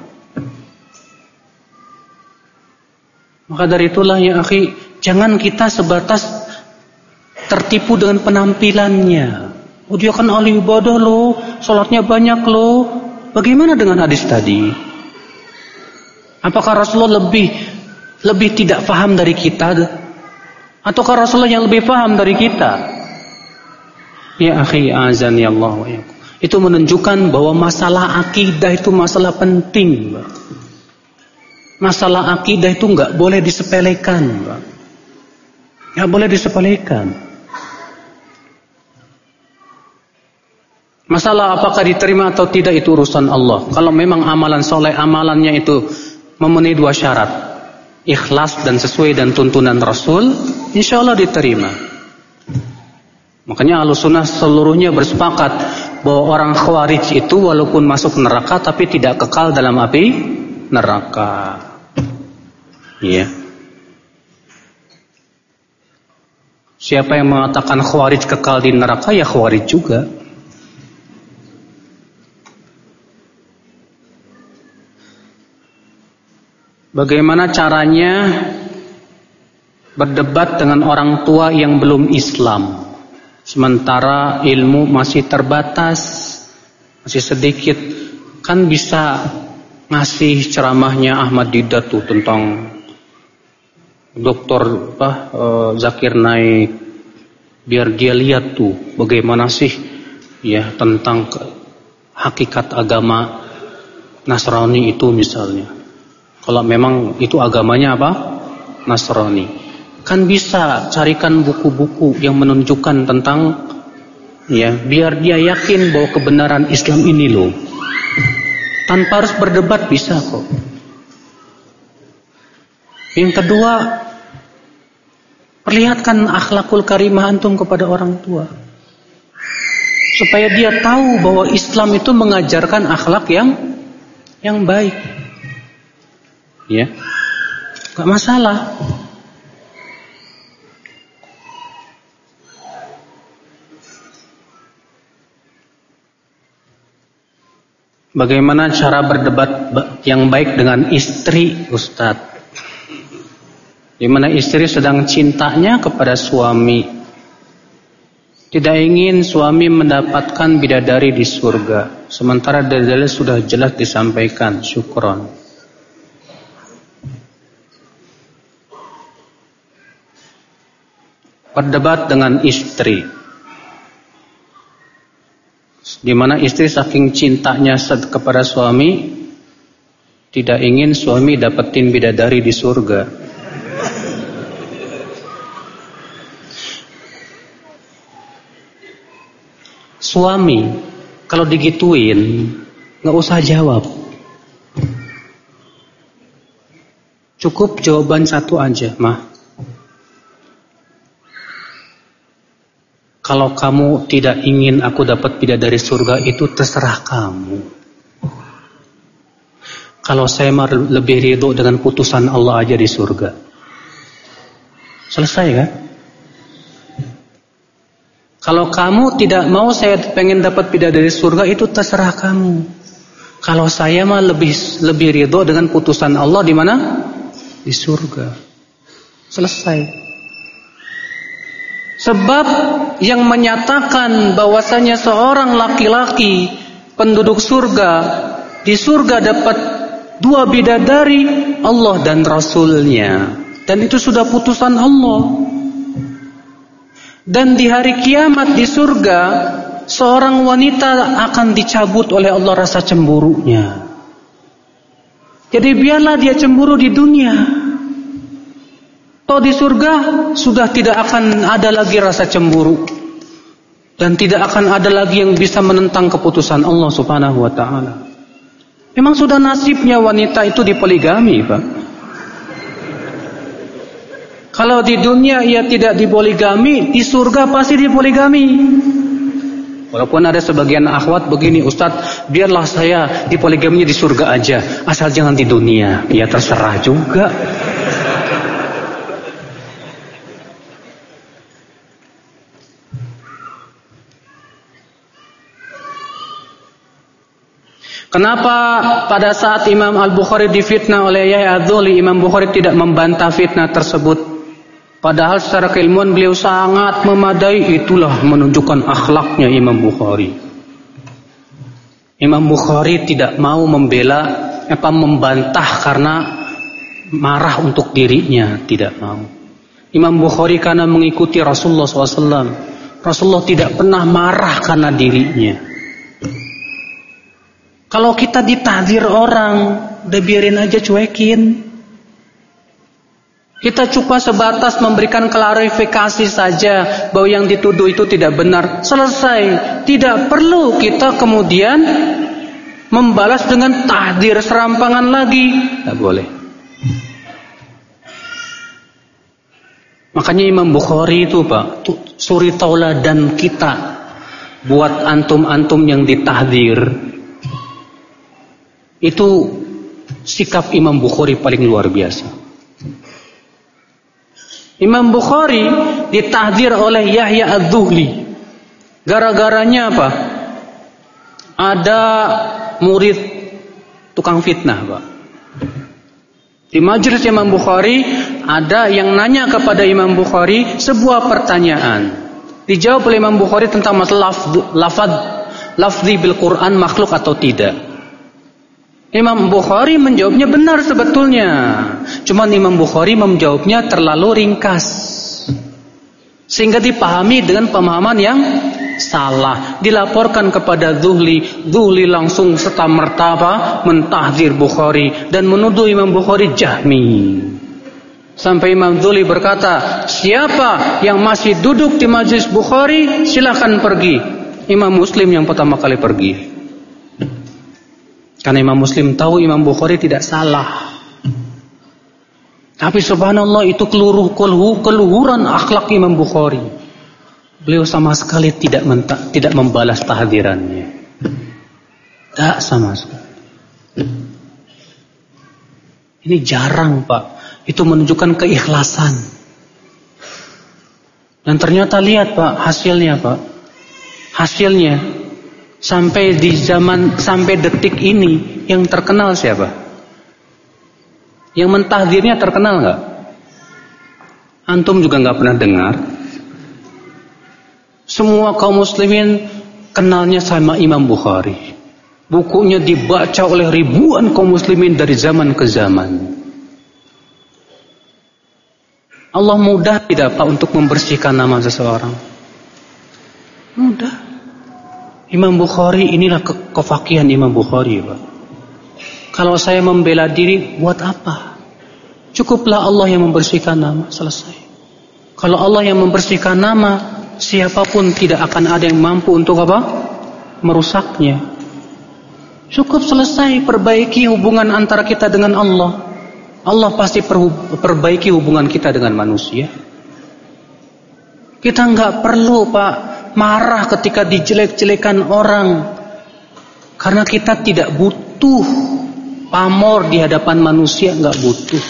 Maka dari itulah ya akhi, jangan kita sebatas tertipu dengan penampilannya. Oh, dia kan ahli ibadah loh, sholatnya banyak loh. Bagaimana dengan hadis tadi? Apakah Rasulullah lebih tidak paham dari kita? Ataukah Rasulullah yang lebih paham dari kita? Ya akhi, azani Allah wa iyyakum. Itu menunjukkan bahwa masalah akidah itu masalah penting, Pak. Masalah akidah itu nggak boleh disepelekan, Pak. Nggak boleh disepelekan. Masalah apakah diterima atau tidak itu urusan Allah. Kalau memang amalan soleh, amalannya itu memenuhi dua syarat, ikhlas dan sesuai dan tuntunan Rasul, insya Allah diterima. Makanya Ahlussunnah seluruhnya bersepakat bahwa orang Khawarij itu walaupun masuk neraka tapi tidak kekal dalam api neraka. Iya. Siapa yang mengatakan Khawarij kekal di neraka, ya Khawarij juga. Bagaimana caranya berdebat dengan orang tua yang belum Islam, sementara ilmu masih terbatas, masih sedikit? Kan bisa ngasih ceramahnya Ahmad Didat tuh tentang Dr. Zakir Naik, biar dia lihat tuh bagaimana sih ya tentang hakikat agama Nasrani itu misalnya. Kalau memang itu agamanya apa? Nasrani. Kan bisa carikan buku-buku yang menunjukkan tentang ya, biar dia yakin bahwa kebenaran Islam ini loh. Tanpa harus berdebat bisa kok. Yang kedua, perlihatkan akhlakul karimah antum kepada orang tua. Supaya dia tahu bahwa Islam itu mengajarkan akhlak yang baik. Ya, gak masalah. Bagaimana cara berdebat yang baik dengan istri, Ustadz? Di mana istri sedang cintanya kepada suami, tidak ingin suami mendapatkan bidadari di surga, sementara dalil sudah jelas disampaikan. Syukron. Berdebat dengan istri, di mana istri saking cintanya kepada suami, tidak ingin suami dapetin bidadari di surga. Suami kalau digituin nggak usah jawab, cukup jawaban satu aja, mah. Kalau kamu tidak ingin aku dapat bidadari surga, itu terserah kamu. Kalau saya lebih ridho dengan putusan Allah aja di surga. Selesai kan? Kalau kamu tidak mau saya pengen dapat bidadari surga, itu terserah kamu. Kalau saya mah lebih ridho dengan putusan Allah di mana? Di surga. Selesai. Sebab yang menyatakan bahwasanya seorang laki-laki penduduk surga, di surga dapat 2 bidadari, Allah dan Rasulnya. Dan itu sudah putusan Allah. Dan di hari kiamat di surga, seorang wanita akan dicabut oleh Allah rasa cemburunya. Jadi biarlah dia cemburu di dunia. Di surga sudah tidak akan ada lagi rasa cemburu, dan tidak akan ada lagi yang bisa menentang keputusan Allah Subhanahu wa taala. Memang sudah nasibnya wanita itu dipoligami, Pak. Kalau di dunia ia tidak dipoligami, di surga pasti dipoligami. Walaupun ada sebagian akhwat begini, Ustadz, biarlah saya dipoligaminya di surga aja, asal jangan di dunia. Ya terserah juga. Kenapa pada saat Imam Al-Bukhari difitnah oleh Yahya Adz-Dzuli, Imam Bukhari tidak membantah fitnah tersebut? Padahal secara keilmuan beliau sangat memadai. Itulah menunjukkan akhlaknya Imam Bukhari. Imam Bukhari tidak mau membantah karena marah untuk dirinya, tidak mau. Imam Bukhari karena mengikuti Rasulullah SAW. Rasulullah tidak pernah marah karena dirinya. Kalau kita ditahdir orang, udah biarin aja, cuekin. Kita cuma sebatas memberikan klarifikasi saja bahwa yang dituduh itu tidak benar. Selesai. Tidak perlu kita kemudian membalas dengan tahdir serampangan lagi. Tidak boleh. Makanya Imam Bukhari itu, Pak, suri tauladan kita buat antum-antum yang ditahdir. Itu sikap Imam Bukhari paling luar biasa. Imam Bukhari ditahdzir oleh Yahya Az-Zuhli. Gara-garanya apa? Ada murid tukang fitnah, Pak. Di majelis Imam Bukhari ada yang nanya kepada Imam Bukhari sebuah pertanyaan. Dijawab oleh Imam Bukhari tentang masalah lafzi bil Quran makhluk atau tidak. Imam Bukhari menjawabnya benar sebetulnya. Cuman Imam Bukhari menjawabnya terlalu ringkas, sehingga dipahami dengan pemahaman yang salah. Dilaporkan kepada Zuhli. Zuhli langsung serta-merta mentahdzir Bukhari dan menuduh Imam Bukhari Jahmi. Sampai Imam Zuhli berkata, siapa yang masih duduk di majelis Bukhari silakan pergi. Imam Muslim yang pertama kali pergi. Karena Imam Muslim tahu Imam Bukhari tidak salah. Tapi subhanallah itu keluhuran akhlak Imam Bukhari. Beliau sama sekali tidak membalas tahdzirannya. Tak sama sekali. Ini jarang, Pak. Itu menunjukkan keikhlasan. Dan ternyata lihat, Pak, hasilnya, Pak. Hasilnya sampai detik ini yang terkenal siapa? Yang mentahdzirnya terkenal enggak? Antum juga enggak pernah dengar. Semua kaum muslimin kenalnya sama Imam Bukhari. Bukunya dibaca oleh ribuan kaum muslimin dari zaman ke zaman. Allah mudah tidak, Pak, untuk membersihkan nama seseorang? Mudah. Imam Bukhari, inilah kefakihan Imam Bukhari, Pak. Kalau saya membela diri, buat apa? Cukuplah Allah yang membersihkan nama, selesai. Kalau Allah yang membersihkan nama, siapapun tidak akan ada yang mampu untuk apa? Merusaknya. Cukup selesai, perbaiki hubungan antara kita dengan Allah. Allah pasti perbaiki hubungan kita dengan manusia. Kita enggak perlu, Pak, marah ketika dijelek-jelekan orang, karena kita tidak butuh pamor di hadapan manusia, enggak butuh.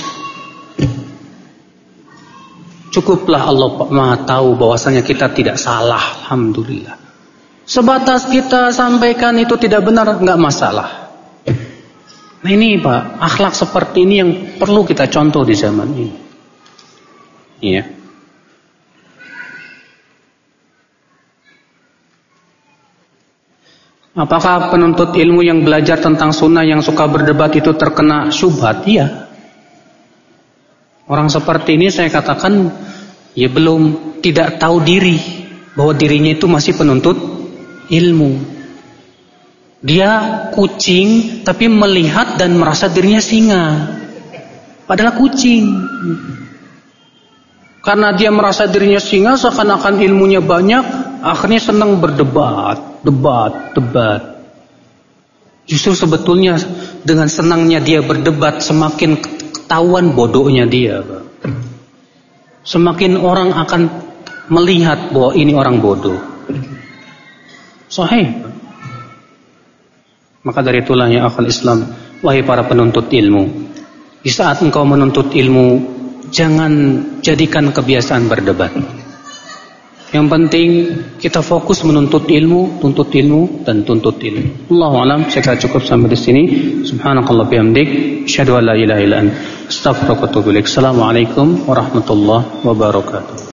Cukuplah Allah Maha tahu bahwasanya kita tidak salah, alhamdulillah. Sebatas kita sampaikan itu tidak benar, enggak masalah. Nah ini, Pak, akhlak seperti ini yang perlu kita contoh di zaman ini. Iya. Apakah penuntut ilmu yang belajar tentang sunnah yang suka berdebat itu terkena syubhat? Iya. Orang seperti ini saya katakan ya belum, tidak tahu diri bahwa dirinya itu masih penuntut ilmu. Dia kucing tapi melihat dan merasa dirinya singa, padahal kucing. Karena dia merasa dirinya singa, seakan-akan ilmunya banyak, akhirnya senang berdebat. Debat. Justru sebetulnya dengan senangnya dia berdebat, semakin ketahuan bodohnya dia, Pak. Semakin orang akan melihat bahwa ini orang bodoh. Sahih. Maka dari itulah ya akhul Islam, wahai para penuntut ilmu, di saat engkau menuntut ilmu, jangan jadikan kebiasaan berdebat. Yang penting kita fokus menuntut ilmu, tuntut ilmu dan tuntut ilmu. Allahu a'lam. Saya cukup sampai di sini. Subhanakallah bihamdik, asyhadu an la ilaha illa anta, astaghfiruka wa atubu ilaik. Assalamualaikum warahmatullahi wabarakatuh.